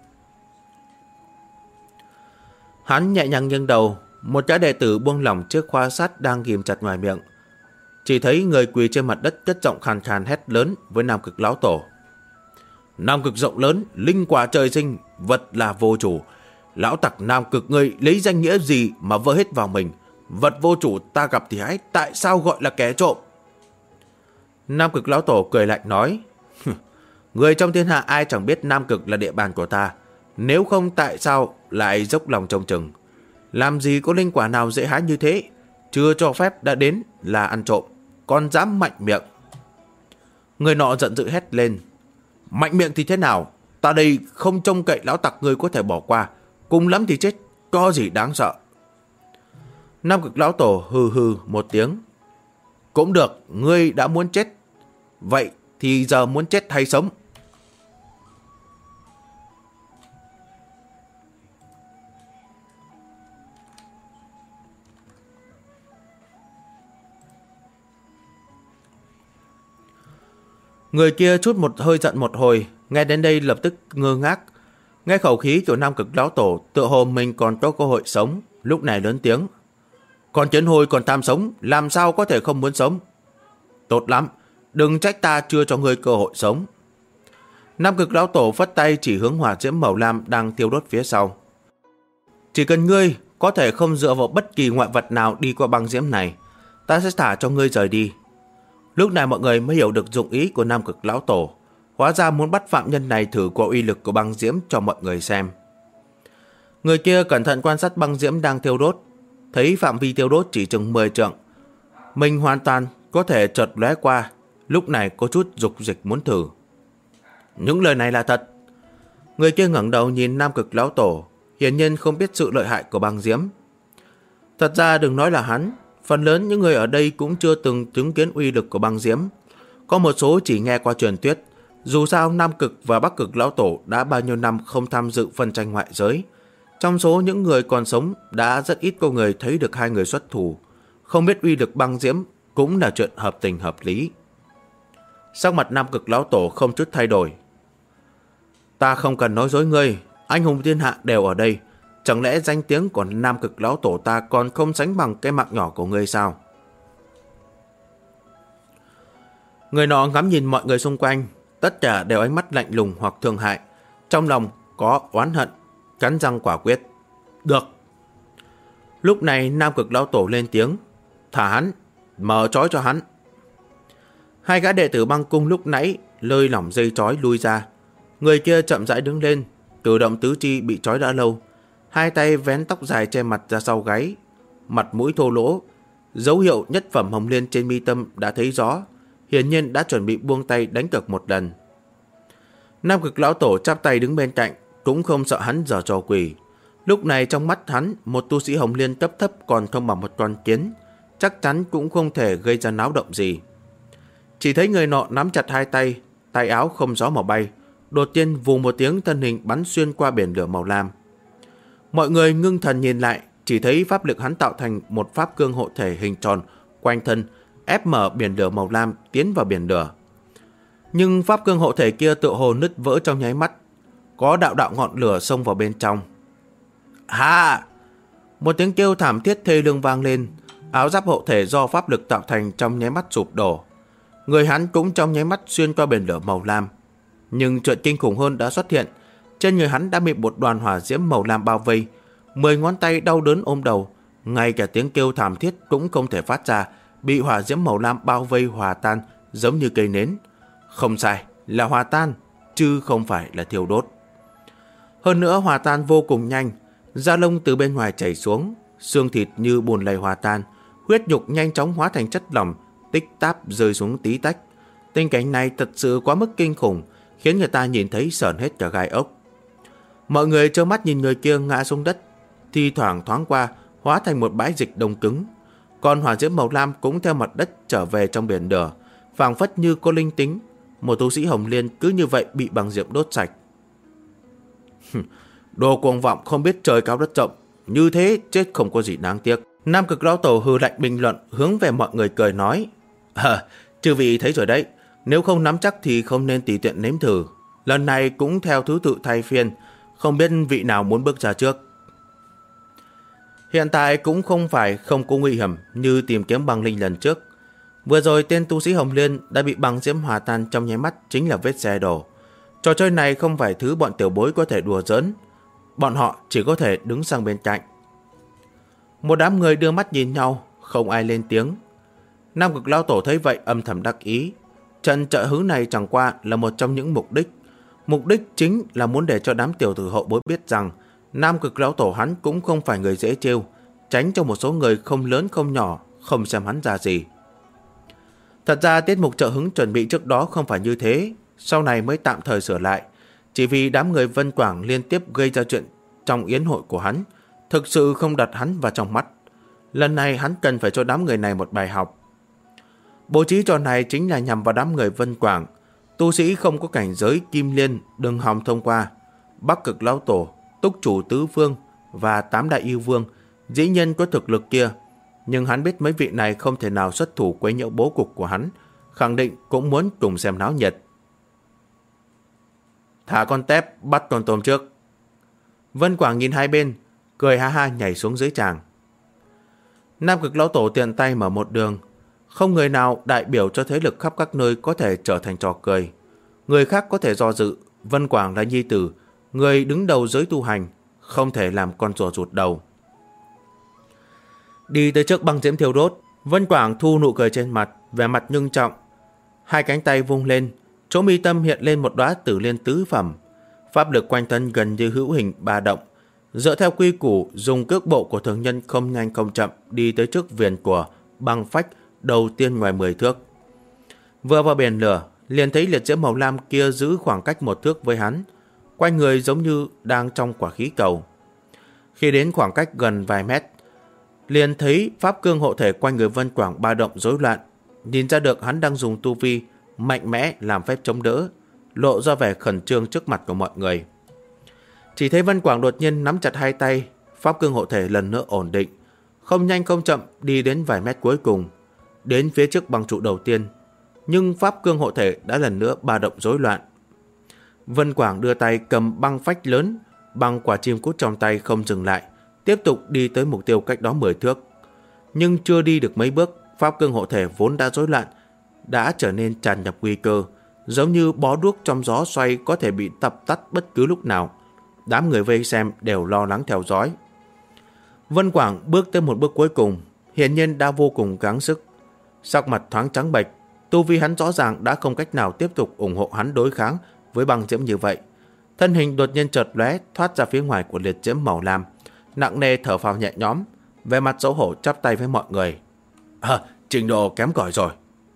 Hắn nhẹ nhàng nghiêng đầu, một gã đệ tử buông lỏng chiếc khóa sắt đang ghim chặt ngoài miệng. Chỉ thấy người quỳ trên mặt đất cất giọng khàn khàn hét lớn với Nam Cực Lão Tổ: Nam Cực rộng lớn, linh quả trời sinh, vật là vô chủ. Lão tặc Nam Cực ngươi lấy danh nghĩa gì mà vơ hết vào mình? Vật vô chủ ta gặp thì hãy, tại sao gọi là kẻ trộm? Nam Cực Lão Tổ cười lạnh nói: Người trong thiên hạ ai chẳng biết Nam Cực là địa bàn của ta, nếu không tại sao lại dốc lòng trông chừng? Làm gì có linh quả nào dễ hái như thế? Chưa cho phép đã đến là ăn trộm, còn dám mạnh miệng. Người nọ giận dữ hét lên: Mạnh miệng thì thế nào? Ta đây không trông cậy lão tặc người có thể bỏ qua, cùng lắm thì chết, có gì đáng sợ. Nam Cực Lão Tổ hừ hừ một tiếng: Cũng được, ngươi đã muốn chết, vậy thì giờ muốn chết hay sống? Người kia chút một hơi giận một hồi, nghe đến đây lập tức ngơ ngác. Nghe khẩu khí của Nam Cực Lão Tổ, tựa hồ mình còn có cơ hội sống, lúc này lớn tiếng: Còn chấn hồi còn tham sống, làm sao có thể không muốn sống? Tốt lắm, đừng trách ta chưa cho ngươi cơ hội sống. Nam Cực Lão Tổ phất tay chỉ hướng hỏa diễm màu lam đang thiêu đốt phía sau. Chỉ cần ngươi có thể không dựa vào bất kỳ ngoại vật nào đi qua băng diễm này, ta sẽ thả cho ngươi rời đi. Lúc này mọi người mới hiểu được dụng ý của Nam Cực Lão Tổ. Hóa ra muốn bắt phạm nhân này thử qua uy lực của băng diễm cho mọi người xem. Người kia cẩn thận quan sát băng diễm đang thiêu đốt, thấy phạm vi thiêu đốt chỉ chừng 10 trượng. Mình hoàn toàn có thể chợt lóe qua, lúc này có chút dục dịch muốn thử. Những lời này là thật. Người kia ngẩng đầu nhìn Nam Cực Lão Tổ, hiển nhiên không biết sự lợi hại của băng diễm. Thật ra đừng nói là hắn, phần lớn những người ở đây cũng chưa từng chứng kiến uy lực của băng diễm. Có một số chỉ nghe qua truyền thuyết. Dù sao Nam Cực và Bắc Cực Lão Tổ đã bao nhiêu năm không tham dự phân tranh ngoại giới. Trong số những người còn sống đã rất ít có người thấy được hai người xuất thủ. Không biết uy lực băng diễm cũng là chuyện hợp tình hợp lý. Sắc mặt Nam Cực Lão Tổ không chút thay đổi. Ta không cần nói dối ngươi, anh hùng thiên hạ đều ở đây. Chẳng lẽ danh tiếng của Nam Cực Lão Tổ ta còn không sánh bằng cái mạng nhỏ của ngươi sao? Người nọ ngắm nhìn mọi người xung quanh, tất cả đều ánh mắt lạnh lùng hoặc thương hại. Trong lòng có oán hận, cắn răng quả quyết. Được. Lúc này Nam Cực Lão Tổ lên tiếng. Thả hắn, mở trói cho hắn. Hai gã đệ tử băng cung lúc nãy lơi lỏng dây trói lui ra. Người kia chậm rãi đứng lên, cử động tứ chi bị trói đã lâu. Hai tay vén tóc dài che mặt ra sau gáy, mặt mũi thô lỗ. Dấu hiệu nhất phẩm hồng liên trên mi tâm đã thấy rõ, hiển nhiên đã chuẩn bị buông tay đánh cược một lần. Nam Cực Lão Tổ chắp tay đứng bên cạnh, cũng không sợ hắn giở trò quỷ. Lúc này trong mắt hắn, một tu sĩ hồng liên cấp thấp còn không bằng một con kiến, chắc chắn cũng không thể gây ra náo động gì. Chỉ thấy người nọ nắm chặt hai tay, tay áo không gió mà bay, đột nhiên vù một tiếng thân hình bắn xuyên qua biển lửa màu lam. Mọi người ngưng thần nhìn lại, chỉ thấy pháp lực hắn tạo thành một pháp cương hộ thể hình tròn quanh thân, ép mở biển lửa màu lam tiến vào biển lửa. Nhưng pháp cương hộ thể kia tựa hồ nứt vỡ trong nháy mắt, có đạo đạo ngọn lửa xông vào bên trong. Ha! Một tiếng kêu thảm thiết thê lương vang lên, áo giáp hộ thể do pháp lực tạo thành trong nháy mắt sụp đổ. Người hắn cũng trong nháy mắt xuyên qua biển lửa màu lam. Nhưng chuyện kinh khủng hơn đã xuất hiện. Trên người hắn đã bị một đoàn hỏa diễm màu lam bao vây, 10 ngón tay đau đớn ôm đầu, ngay cả tiếng kêu thảm thiết cũng không thể phát ra, bị hỏa diễm màu lam bao vây hòa tan giống như cây nến. Không sai, là hòa tan, chứ không phải là thiêu đốt. Hơn nữa hòa tan vô cùng nhanh, da lông từ bên ngoài chảy xuống, xương thịt như bùn lầy hòa tan, huyết nhục nhanh chóng hóa thành chất lỏng, tích táp rơi xuống tí tách. Tình cảnh này thật sự quá mức kinh khủng, khiến người ta nhìn thấy sởn hết cả gai ốc. Mọi người trơ mắt nhìn người kia ngã xuống đất, thi thoảng thoáng qua hóa thành một bãi dịch đông cứng. Còn hỏa diễm màu lam cũng theo mặt đất trở về trong biển lửa, phảng phất như có linh tính. Một tu sĩ hồng liên cứ như vậy bị băng diễm đốt sạch. Đồ cuồng vọng không biết trời cao đất rộng, như thế chết không có gì đáng tiếc. Nam Cực Lão Tổ hừ lạnh bình luận, hướng về mọi người cười nói. Chư vị thấy rồi đấy, nếu không nắm chắc thì không nên tùy tiện nếm thử. Lần này cũng theo thứ tự thay phiên, không biết vị nào muốn bước ra trước. Hiện tại cũng không phải không có nguy hiểm như tìm kiếm băng linh lần trước. Vừa rồi tên tu sĩ hồng liên đã bị băng diễm hòa tan trong nháy mắt, chính là vết xe đổ. Trò chơi này không phải thứ bọn tiểu bối có thể đùa giỡn, bọn họ chỉ có thể đứng sang bên cạnh. Một đám người đưa mắt nhìn nhau, không ai lên tiếng. Nam Cực Lão Tổ thấy vậy âm thầm đắc ý. Trận trợ hứng này chẳng qua là một trong những mục đích. Mục đích chính là muốn để cho đám tiểu tử hậu bối biết rằng Nam Cực Lão Tổ hắn cũng không phải người dễ trêu, tránh cho một số người không lớn không nhỏ không xem hắn ra gì. Thật ra tiết mục trợ hứng chuẩn bị trước đó không phải như thế, sau này mới tạm thời sửa lại. Chỉ vì đám người Vân Quảng liên tiếp gây ra chuyện trong yến hội của hắn, thực sự không đặt hắn vào trong mắt. Lần này hắn cần phải cho đám người này một bài học. Bố trí trò này chính là nhằm vào đám người Vân Quảng. Tu sĩ không có cảnh giới kim liên đừng hòng thông qua. Bắc Cực Lão Tổ, Túc Chủ Tứ Phương và 8 Đại Yêu Vương dĩ nhiên có thực lực kia, nhưng hắn biết mấy vị này không thể nào xuất thủ quấy nhiễu bố cục của hắn, khẳng định cũng muốn cùng xem náo nhiệt. Thả con tép, bắt con tôm trước. Vân Quảng nhìn hai bên, cười ha ha nhảy xuống dưới tràng. Nam Cực Lão Tổ tiện tay mở một đường, không người nào đại biểu cho thế lực khắp các nơi có thể trở thành trò cười. Người khác có thể do dự, Vân Quảng là nhi tử, người đứng đầu giới tu hành, không thể làm con rùa rụt đầu. Đi tới trước băng diễm thiêu đốt, Vân Quảng thu nụ cười trên mặt, vẻ mặt ngưng trọng. Hai cánh tay vung lên, chỗ mi tâm hiện lên một đóa tử liên tứ phẩm. Pháp lực quanh thân gần như hữu hình ba động. Dựa theo quy củ, dùng cước bộ của thường nhân không nhanh không chậm đi tới trước viền của băng phách đầu tiên ngoài 10 thước. Vừa vào biển lửa, liền thấy liệt diễm màu lam kia giữ khoảng cách 1 thước với hắn, quanh người giống như đang trong quả khí cầu. Khi đến khoảng cách gần vài mét, liền thấy pháp cương hộ thể quanh người Vân Quảng ba động rối loạn, nhìn ra được hắn đang dùng tu vi mạnh mẽ làm phép chống đỡ, lộ ra vẻ khẩn trương trước mặt của mọi người. Chỉ thấy Vân Quảng đột nhiên nắm chặt hai tay, pháp cương hộ thể lần nữa ổn định, không nhanh không chậm đi đến vài mét cuối cùng, đến phía trước băng trụ đầu tiên, nhưng pháp cương hộ thể đã lần nữa ba động rối loạn. Vân Quảng đưa tay cầm băng phách lớn, băng quả chim cút trong tay không dừng lại, tiếp tục đi tới mục tiêu cách đó 10 thước. Nhưng chưa đi được mấy bước, pháp cương hộ thể vốn đã rối loạn đã trở nên tràn ngập nguy cơ, giống như bó đuốc trong gió xoay có thể bị dập tắt bất cứ lúc nào. Đám người vây xem đều lo lắng theo dõi. Vân Quảng bước tới một bước cuối cùng, hiển nhiên đã vô cùng gắng sức. Sắc mặt thoáng trắng bệch, tu vi hắn rõ ràng đã không cách nào tiếp tục ủng hộ hắn đối kháng với băng diễm như vậy. Thân hình đột nhiên chợt lóe thoát ra phía ngoài của liệt diễm màu lam, nặng nề thở phào nhẹ nhõm, vẻ mặt xấu hổ chắp tay với mọi người. Trình độ kém cỏi rồi.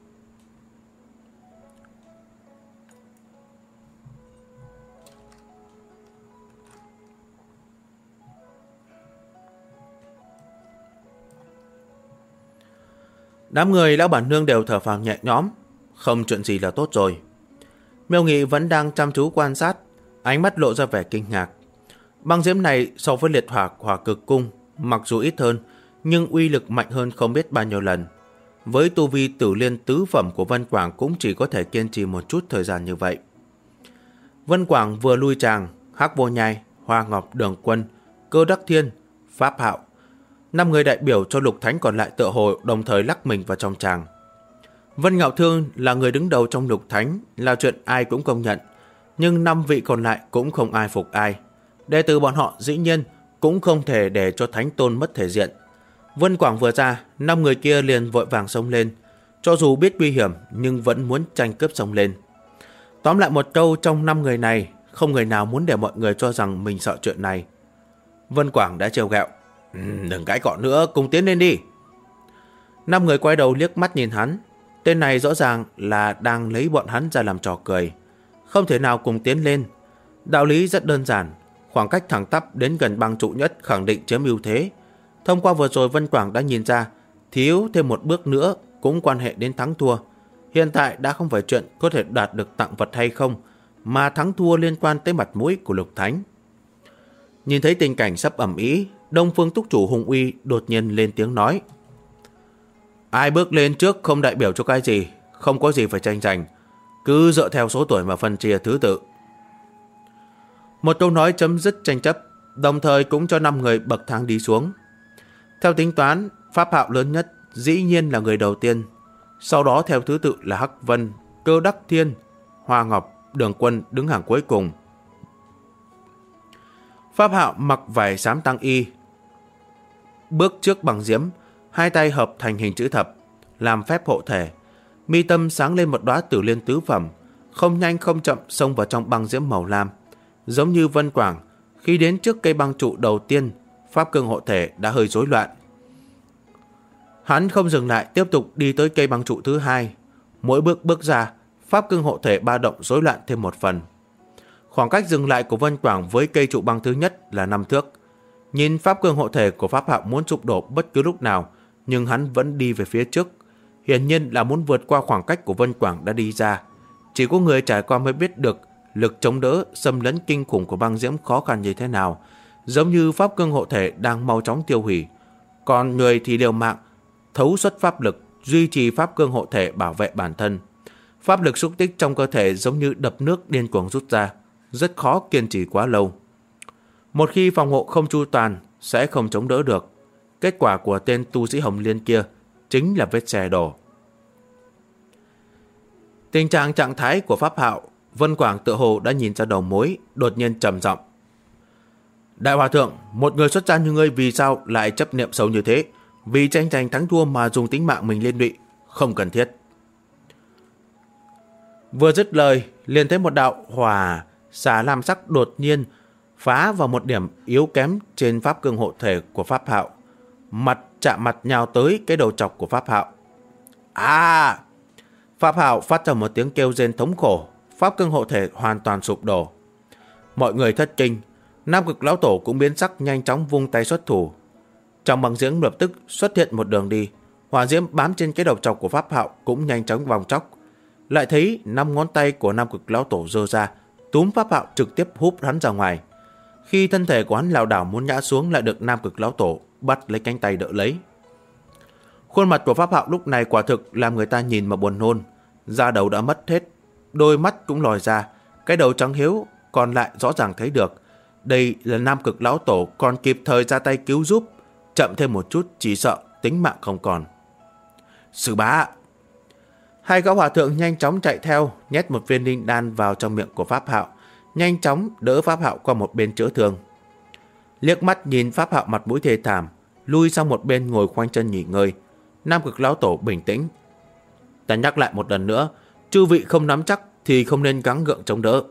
Đám người lão bản nương đều thở phào nhẹ nhõm, không chuyện gì là tốt rồi. Miêu Nghị vẫn đang chăm chú quan sát, ánh mắt lộ ra vẻ kinh ngạc. Băng diễm này so với liệt hỏa hỏa cực cung, mặc dù ít hơn, nhưng uy lực mạnh hơn không biết bao nhiêu lần. Với tu vi tử liên tứ phẩm của Vân Quảng cũng chỉ có thể kiên trì một chút thời gian như vậy. Vân Quảng vừa lui tràng, Hắc Vô Nhai, Hoa Ngọc, Đường Quân, Cơ Đắc Thiên, Pháp Hạo, 5 người đại biểu cho lục thánh còn lại tựa hồ đồng thời lắc mình vào trong tràng. Vân Ngạo Thương là người đứng đầu trong lục thánh là chuyện ai cũng công nhận, nhưng 5 vị còn lại cũng không ai phục ai. Đệ tử bọn họ dĩ nhiên cũng không thể để cho thánh tôn mất thể diện. Vân Quảng vừa ra, 5 người kia liền vội vàng xông lên, cho dù biết nguy hiểm nhưng vẫn muốn tranh cướp xông lên. Tóm lại một câu, trong 5 người này không người nào muốn để mọi người cho rằng mình sợ chuyện này. Vân Quảng đã trêu ghẹo. Đừng cãi cọ nữa, cùng tiến lên đi. 5 người quay đầu liếc mắt nhìn hắn. Tên này rõ ràng là đang lấy bọn hắn ra làm trò cười. Không thể nào cùng tiến lên. Đạo lý rất đơn giản, khoảng cách thẳng tắp đến gần băng trụ nhất khẳng định chiếm ưu thế. Thông qua vừa rồi Vân Quảng đã nhìn ra, thiếu thêm một bước nữa cũng quan hệ đến thắng thua. Hiện tại đã không phải chuyện có thể đạt được tặng vật hay không, mà thắng thua liên quan tới mặt mũi của lục thánh. Nhìn thấy tình cảnh sắp ầm ĩ, Đông Phương túc chủ Hùng Uy đột nhiên lên tiếng nói. Ai bước lên trước không đại biểu cho cái gì, không có gì phải tranh giành, cứ dựa theo số tuổi mà phân chia thứ tự. Một câu nói chấm dứt tranh chấp, đồng thời cũng cho 5 người bậc thang đi xuống. Theo tính toán, Pháp Hạo lớn nhất dĩ nhiên là người đầu tiên, sau đó theo thứ tự là Hắc Vân, Cơ Đắc Thiên, Hoa Ngọc, Đường Quân đứng hàng cuối cùng. Pháp Hạo mặc vải xám tăng y, bước trước bằng diễm, hai tay hợp thành hình chữ thập, làm phép hộ thể. Mi tâm sáng lên một đóa tử liên tứ phẩm, không nhanh không chậm xông vào trong băng diễm màu lam. Giống như Vân Quảng, khi đến trước cây băng trụ đầu tiên, pháp cương hộ thể đã hơi rối loạn. Hắn không dừng lại, tiếp tục đi tới cây băng trụ thứ hai. Mỗi bước ra, pháp cương hộ thể ba động rối loạn thêm một phần. Khoảng cách dừng lại của Vân Quảng với cây trụ băng thứ nhất là 5 thước. Nhìn pháp cương hộ thể của Pháp Hạo muốn sụp đổ bất cứ lúc nào, nhưng hắn vẫn đi về phía trước. Hiển nhiên là muốn vượt qua khoảng cách của Vân Quảng đã đi ra. Chỉ có người trải qua mới biết được lực chống đỡ, xâm lấn kinh khủng của băng diễm khó khăn như thế nào. Giống như pháp cương hộ thể đang mau chóng tiêu hủy. Còn người thì liều mạng, thấu xuất pháp lực, duy trì pháp cương hộ thể bảo vệ bản thân. Pháp lực xúc tích trong cơ thể giống như đập nước điên cuồng rút ra, rất khó kiên trì quá lâu. Một khi phòng hộ không chu toàn, sẽ không chống đỡ được. Kết quả của tên tu sĩ Hồng Liên kia chính là vết xe đổ. Tình trạng thái của Pháp Hạo, Vân Quảng tựa hồ đã nhìn ra đầu mối, đột nhiên trầm giọng. Đại Hòa Thượng, một người xuất gia như ngươi vì sao lại chấp niệm xấu như thế? Vì tranh giành thắng thua mà dùng tính mạng mình liên lụy, không cần thiết. Vừa dứt lời, liền thấy một đạo hỏa xà lam sắc đột nhiên phá vào một điểm yếu kém trên pháp cương hộ thể của Pháp Hạo. Mặt chạm mặt nhào tới cái đầu chọc của Pháp Hạo. À! Pháp Hạo phát ra một tiếng kêu rên thống khổ, pháp cương hộ thể hoàn toàn sụp đổ. Mọi người thất kinh, Nam Cực Lão Tổ cũng biến sắc, nhanh chóng vung tay xuất thủ. Trong băng diễm lập tức xuất hiện một đường đi, hỏa diễm bám trên cái đầu chọc của Pháp Hạo cũng nhanh chóng vòng chóc. Lại thấy 5 ngón tay của Nam Cực Lão Tổ giơ ra, túm Pháp Hạo trực tiếp hút hắn ra ngoài. Khi thân thể của hắn lảo đảo muốn ngã xuống, lại được Nam Cực Lão Tổ bắt lấy cánh tay đỡ lấy. Khuôn mặt của Pháp Hạo lúc này quả thực làm người ta nhìn mà buồn nôn. Da đầu đã mất hết, đôi mắt cũng lòi ra, cái đầu trắng hiếu còn lại rõ ràng thấy được. Đây là Nam Cực Lão Tổ còn kịp thời ra tay cứu giúp, chậm thêm một chút chỉ sợ tính mạng không còn. Sư bá! Hai gã hòa thượng nhanh chóng chạy theo, nhét một viên linh đan vào trong miệng của Pháp Hạo, nhanh chóng đỡ Pháp Hạo qua một bên chữa thương. Liếc mắt nhìn Pháp Hạo mặt mũi thê thảm, lui sang một bên ngồi khoanh chân nghỉ ngơi. Nam Cực Lão Tổ bình tĩnh. Ta nhắc lại một lần nữa, chư vị không nắm chắc thì không nên gắng gượng chống đỡ.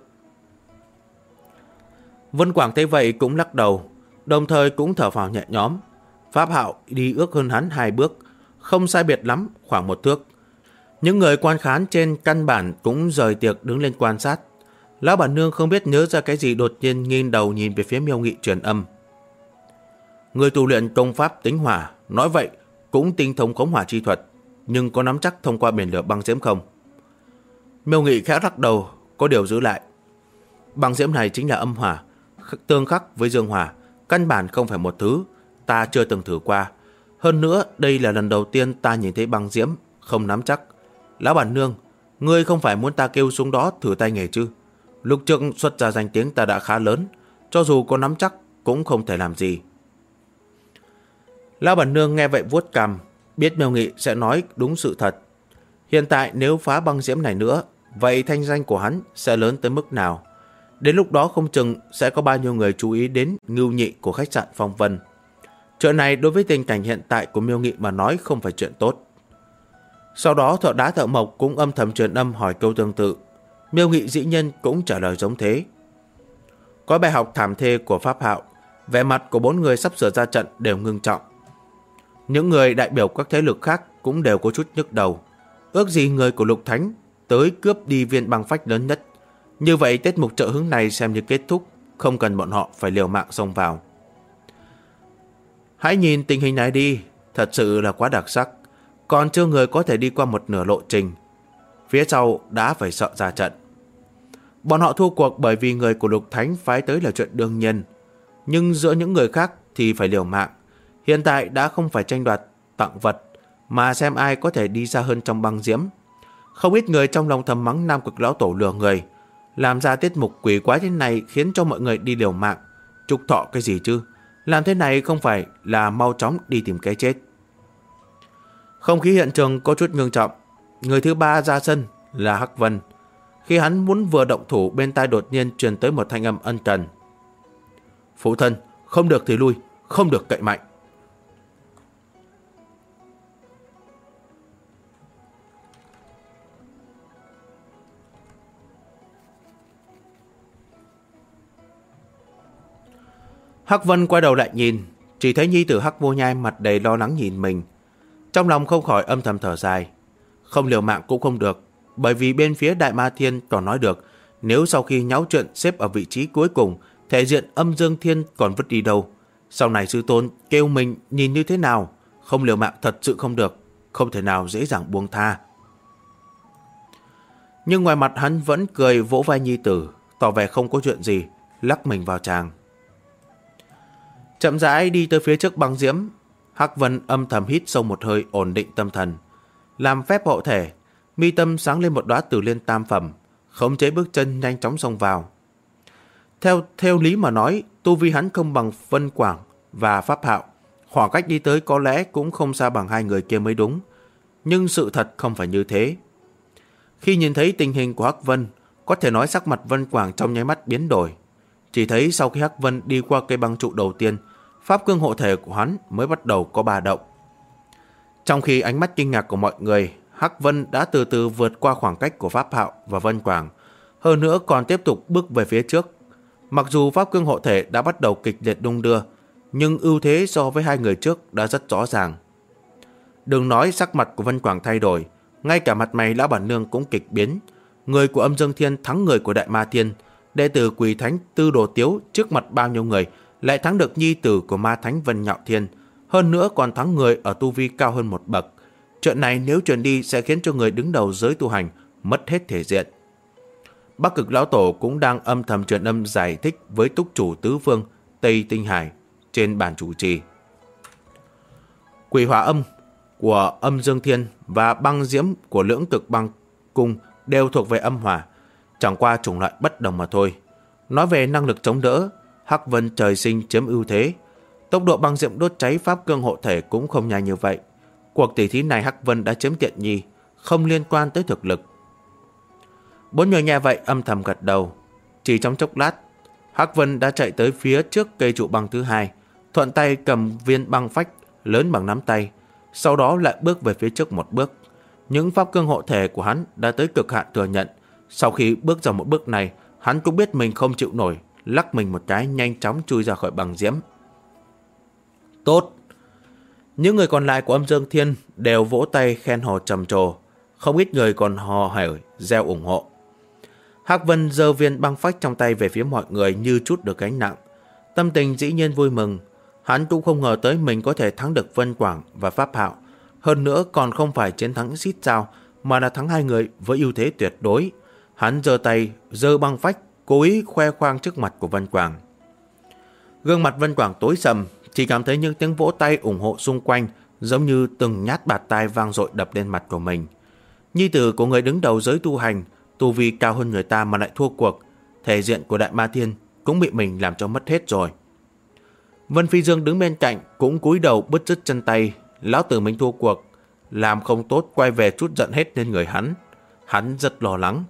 Vân Quảng thấy vậy cũng lắc đầu, đồng thời cũng thở phào nhẹ nhõm. Pháp Hạo đi ước hơn hắn 2 bước, không sai biệt lắm, khoảng 1 thước. Những người quan khán trên căn bản cũng rời tiệc đứng lên quan sát. Lão bản nương không biết nhớ ra cái gì đột nhiên nghiêng đầu nhìn về phía Miêu Nghị truyền âm. Người tu luyện công pháp tính hỏa, nói vậy cũng tinh thông khống hỏa chi thuật, nhưng có nắm chắc thông qua biển lửa băng diễm không? Miêu Nghị khẽ lắc đầu, có điều giữ lại. Băng diễm này chính là âm hỏa, tương khắc với dương hỏa, căn bản không phải một thứ, ta chưa từng thử qua. Hơn nữa, đây là lần đầu tiên ta nhìn thấy băng diễm, không nắm chắc. Lão bản nương, ngươi không phải muốn ta kêu xuống đó thử tay nghề chứ? Lúc trước xuất ra danh tiếng ta đã khá lớn, cho dù có nắm chắc cũng không thể làm gì. Lão bản nương nghe vậy vuốt cằm, biết Miêu Nghị sẽ nói đúng sự thật. Hiện tại nếu phá băng diễm này nữa, vậy thanh danh của hắn sẽ lớn tới mức nào? Đến lúc đó không chừng sẽ có bao nhiêu người chú ý đến ngưu nhị của khách sạn Phong Vân. Chuyện này đối với tình cảnh hiện tại của Miêu Nghị mà nói không phải chuyện tốt. Sau đó thợ đá thợ mộc cũng âm thầm truyền âm hỏi câu tương tự. Miêu Nghị dĩ nhiên cũng trả lời giống thế. Có bài học thảm thê của Pháp Hạo, vẻ mặt của 4 người sắp sửa ra trận đều ngưng trọng. Những người đại biểu các thế lực khác cũng đều có chút nhức đầu. Ước gì người của Lục Thánh tới cướp đi viên băng phách lớn nhất. Như vậy tiết mục trợ hứng này xem như kết thúc, không cần bọn họ phải liều mạng xông vào. Hãy nhìn tình hình này đi, thật sự là quá đặc sắc. Còn chưa người có thể đi qua một nửa lộ trình, phía sau đã phải sợ ra trận. Bọn họ thua cuộc bởi vì người của Lục Thánh phái tới là chuyện đương nhiên, nhưng giữa những người khác thì phải liều mạng. Hiện tại đã không phải tranh đoạt tặng vật, mà xem ai có thể đi xa hơn trong băng diễm. Không ít người trong lòng thầm mắng Nam Cực Lão Tổ lừa người, làm ra tiết mục quỷ quái thế này khiến cho mọi người đi liều mạng. Trục thọ cái gì chứ? Làm thế này không phải là mau chóng đi tìm cái chết. Không khí hiện trường có chút ngưng trọng. Người thứ 3 ra sân là Hắc Vân. Khi hắn muốn vừa động thủ, bên tai đột nhiên truyền tới một thanh âm ân cần. Phụ thân, không được thì lui, không được cậy mạnh. Hắc Vân quay đầu lại nhìn, chỉ thấy nhi tử Hắc Vô Nhai mặt đầy lo lắng nhìn mình. Trong lòng không khỏi âm thầm thở dài. Không liều mạng cũng không được, bởi vì bên phía Đại Ma Thiên còn nói được, nếu sau khi nháo chuyện xếp ở vị trí cuối cùng, thể diện Âm Dương Thiên còn vứt đi đâu. Sau này sư tôn kêu mình nhìn như thế nào, không liều mạng thật sự không được, không thể nào dễ dàng buông tha. Nhưng ngoài mặt hắn vẫn cười vỗ vai nhi tử, tỏ vẻ không có chuyện gì, lắc mình vào tràng. Chậm rãi đi tới phía trước băng diễm, Hắc Vân âm thầm hít sâu một hơi ổn định tâm thần, làm phép hộ thể, mi tâm sáng lên một đóa Tử Liên tam phẩm, khống chế bước chân nhanh chóng xông vào. Theo lý mà nói, tu vi hắn không bằng Vân Quảng và Pháp Hạo, khoảng cách đi tới có lẽ cũng không xa bằng 2 người kia mới đúng, nhưng sự thật không phải như thế. Khi nhìn thấy tình hình của Hắc Vân, có thể nói sắc mặt Vân Quảng trong nháy mắt biến đổi. Chỉ thấy sau khi Hắc Vân đi qua cây băng trụ đầu tiên, pháp cương hộ thể của hắn mới bắt đầu có ba động. Trong khi ánh mắt kinh ngạc của mọi người, Hắc Vân đã từ từ vượt qua khoảng cách của Pháp Hạo và Vân Quảng, hơn nữa còn tiếp tục bước về phía trước. Mặc dù pháp cương hộ thể đã bắt đầu kịch liệt đung đưa, nhưng ưu thế so với hai người trước đã rất rõ ràng. Đừng nói sắc mặt của Vân Quảng thay đổi, ngay cả mặt mày lão bản nương cũng kịch biến. Người của Âm Dương Thiên thắng người của Đại Ma Thiên, đệ tử Quỷ Thánh Tư Đồ Tiếu trước mặt bao nhiêu người lại thắng được nhi tử của Ma Thánh Vân Nhạo Thiên, hơn nữa còn thắng người ở tu vi cao hơn một bậc. Chuyện này nếu truyền đi sẽ khiến cho người đứng đầu giới tu hành mất hết thể diện. Bắc Cực Lão Tổ cũng đang âm thầm truyền âm giải thích với túc chủ tứ phương Tây Tinh Hải trên bàn chủ trì. Quỷ hỏa âm của Âm Dương Thiên và băng diễm của Lưỡng Cực Băng Cung đều thuộc về âm hỏa, chẳng qua chủng loại bất đồng mà thôi. Nói về năng lực chống đỡ, Hắc Vân trời sinh chiếm ưu thế. Tốc độ băng diễm đốt cháy pháp cương hộ thể cũng không nhanh như vậy. Cuộc tỷ thí này Hắc Vân đã chiếm tiện nghi, không liên quan tới thực lực. Bốn người nghe vậy âm thầm gật đầu. Chỉ trong chốc lát, Hắc Vân đã chạy tới phía trước cây trụ băng thứ hai, thuận tay cầm viên băng phách lớn bằng nắm tay, sau đó lại bước về phía trước một bước. Những pháp cương hộ thể của hắn đã tới cực hạn thừa nhận. Sau khi bước ra một bước này, hắn cũng biết mình không chịu nổi, lắc mình một cái nhanh chóng chui ra khỏi băng diễm. Tốt! Những người còn lại của Âm Dương Thiên đều vỗ tay khen hò trầm trồ, không ít người còn hò hởi reo ủng hộ. Hắc Vân giơ viên băng phách trong tay về phía mọi người như chút được gánh nặng. Tâm tình dĩ nhiên vui mừng. Hắn cũng không ngờ tới mình có thể thắng được Vân Quảng và Pháp Hạo. Hơn nữa còn không phải chiến thắng xít sao, mà là thắng hai người với ưu thế tuyệt đối. Hắn giơ tay, giơ băng phách, cố ý khoe khoang trước mặt của Vân Quảng. Gương mặt Vân Quảng tối sầm, chỉ cảm thấy những tiếng vỗ tay ủng hộ xung quanh giống như từng nhát bạt tai vang dội đập lên mặt của mình. Nhi tử của người đứng đầu giới tu hành, tu vi cao hơn người ta mà lại thua cuộc, thể diện của Đại Ma Thiên cũng bị mình làm cho mất hết rồi. Vân Phi Dương đứng bên cạnh cũng cúi đầu bứt rứt chân tay. Lão tử mình thua cuộc, làm không tốt quay về chút giận hết lên người hắn. Hắn rất lo lắng.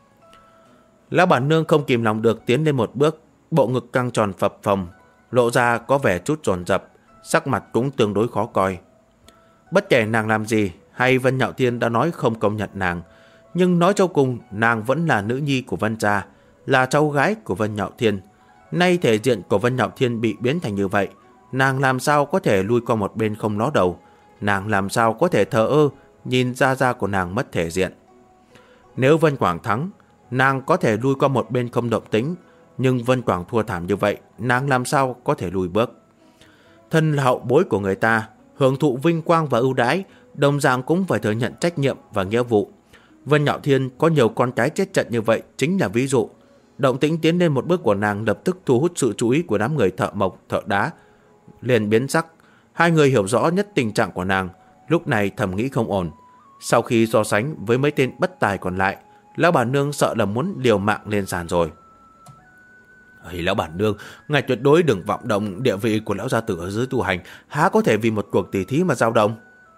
Lão bản nương không kìm lòng được tiến lên một bước, bộ ngực căng tròn phập phồng, lộ ra có vẻ chút dồn dập, sắc mặt cũng tương đối khó coi. Bất kể nàng làm gì hay Vân Nhạo Thiên đã nói không công nhận nàng, nhưng nói cho cùng nàng vẫn là nữ nhi của Vân gia, là cháu gái của Vân Nhạo Thiên. Nay thể diện của Vân Nhạo Thiên bị biến thành như vậy, nàng làm sao có thể lui qua một bên không ló đầu, nàng làm sao có thể thờ ơ nhìn gia của nàng mất thể diện. Nếu Vân Quảng thắng, nàng có thể lui qua một bên không động tĩnh, nhưng Vân Quảng thua thảm như vậy, nàng làm sao có thể lùi bước. Thân là hậu bối của người ta, hưởng thụ vinh quang và ưu đãi, đồng dạng cũng phải thừa nhận trách nhiệm và nghĩa vụ. Vân Nhạo Thiên có nhiều con cái chết trận như vậy chính là ví dụ. Động tĩnh tiến lên một bước của nàng lập tức thu hút sự chú ý của đám người thợ mộc, thợ đá. Liền biến sắc, hai người hiểu rõ nhất tình trạng của nàng, lúc này thầm nghĩ không ổn. Sau khi so sánh với mấy tên bất tài còn lại, lão bản nương sợ là muốn liều mạng lên sàn rồi. Lão bản nương, ngài tuyệt đối đừng vọng động địa vị của lão gia tử ở dưới tu hành, há có thể vì một cuộc tỷ thí mà dao động.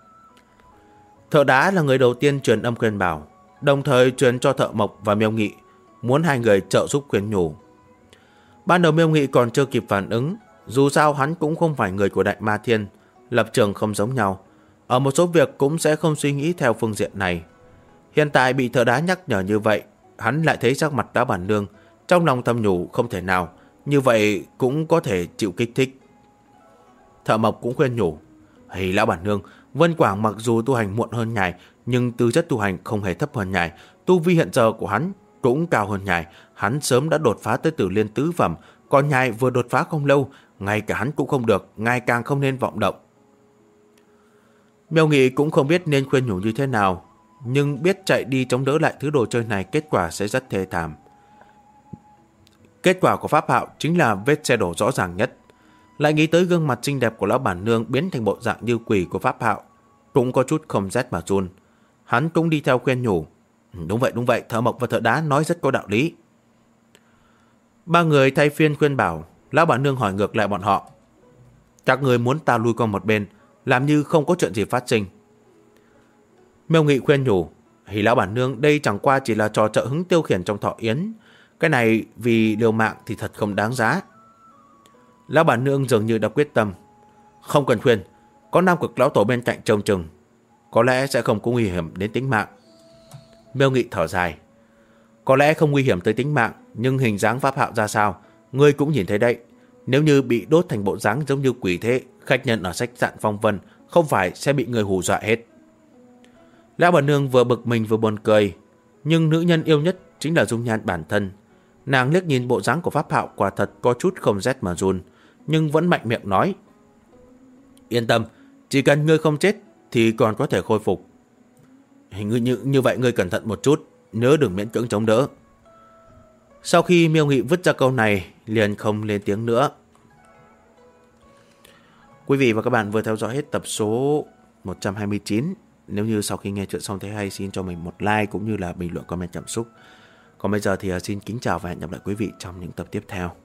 Thợ đá là người đầu tiên truyền âm khuyên bảo, đồng thời truyền cho thợ mộc và Miêu Nghị, muốn hai người trợ giúp khuyên nhủ. Ban đầu Miêu Nghị còn chưa kịp phản ứng, dù sao hắn cũng không phải người của Đại Ma Thiên, lập trường không giống nhau, ở một số việc cũng sẽ không suy nghĩ theo phương diện này. Hiện tại bị thợ đá nhắc nhở như vậy, hắn lại thấy sắc mặt lão bản nương, trong lòng thầm nhủ không thể nào, như vậy cũng có thể chịu kích thích. Thợ mộc cũng khuyên nhủ, lão bản nương, Vân Quảng mặc dù tu hành muộn hơn nhài, nhưng tư chất tu hành không hề thấp hơn nhài, tu vi hiện giờ của hắn cũng cao hơn nhài, hắn sớm đã đột phá tới Tử Liên tứ phẩm, còn nhài vừa đột phá không lâu, ngay cả hắn cũng không được, ngày càng không nên vọng động. Miêu Nghị cũng không biết nên khuyên nhủ như thế nào, nhưng biết chạy đi chống đỡ lại thứ đồ chơi này kết quả sẽ rất thê thảm. Kết quả của Pháp Hạo chính là vết xe đổ rõ ràng nhất. Lại nghĩ tới gương mặt xinh đẹp của lão bản nương biến thành bộ dạng như quỷ của Pháp Hạo, cũng có chút không rét mà run. Hắn cũng đi theo khuyên nhủ. Đúng vậy, thợ mộc và thợ đá nói rất có đạo lý. Ba người thay phiên khuyên bảo, lão bản nương hỏi ngược lại bọn họ. Các người muốn ta lui qua một bên, làm như không có chuyện gì phát sinh. Miêu Nghị khuyên nhủ, lão bản nương đây chẳng qua chỉ là trò trợ hứng tiêu khiển trong thọ yến, cái này vì liều mạng thì thật không đáng giá. Lão bản nương dường như đã quyết tâm, không cần khuyên, có Nam Cực lão tổ bên cạnh trông chừng, có lẽ sẽ không có nguy hiểm đến tính mạng. Miêu Nghị thở dài. Có lẽ không nguy hiểm tới tính mạng, nhưng hình dáng Pháp Hạo ra sao, ngươi cũng nhìn thấy đấy. Nếu như bị đốt thành bộ dáng giống như quỷ thế, khách nhân ở khách sạn Phong Vân không phải sẽ bị người hù dọa hết. Lão bà nương vừa bực mình vừa buồn cười, nhưng nữ nhân yêu nhất chính là dung nhan bản thân. Nàng liếc nhìn bộ dáng của Pháp Hạo quả thật có chút không rét mà run, nhưng vẫn mạnh miệng nói: Yên tâm, chỉ cần ngươi không chết thì còn có thể khôi phục. Như vậy ngươi cẩn thận một chút, nhớ đừng miễn cưỡng chống đỡ. Sau khi Miêu Nghị vứt ra câu này, liền không lên tiếng nữa. Quý vị và các bạn vừa theo dõi hết tập số 129. Nếu như sau khi nghe chuyện xong thấy hay, xin cho mình một like cũng như là bình luận comment cảm xúc. Còn bây giờ thì xin kính chào và hẹn gặp lại quý vị trong những tập tiếp theo.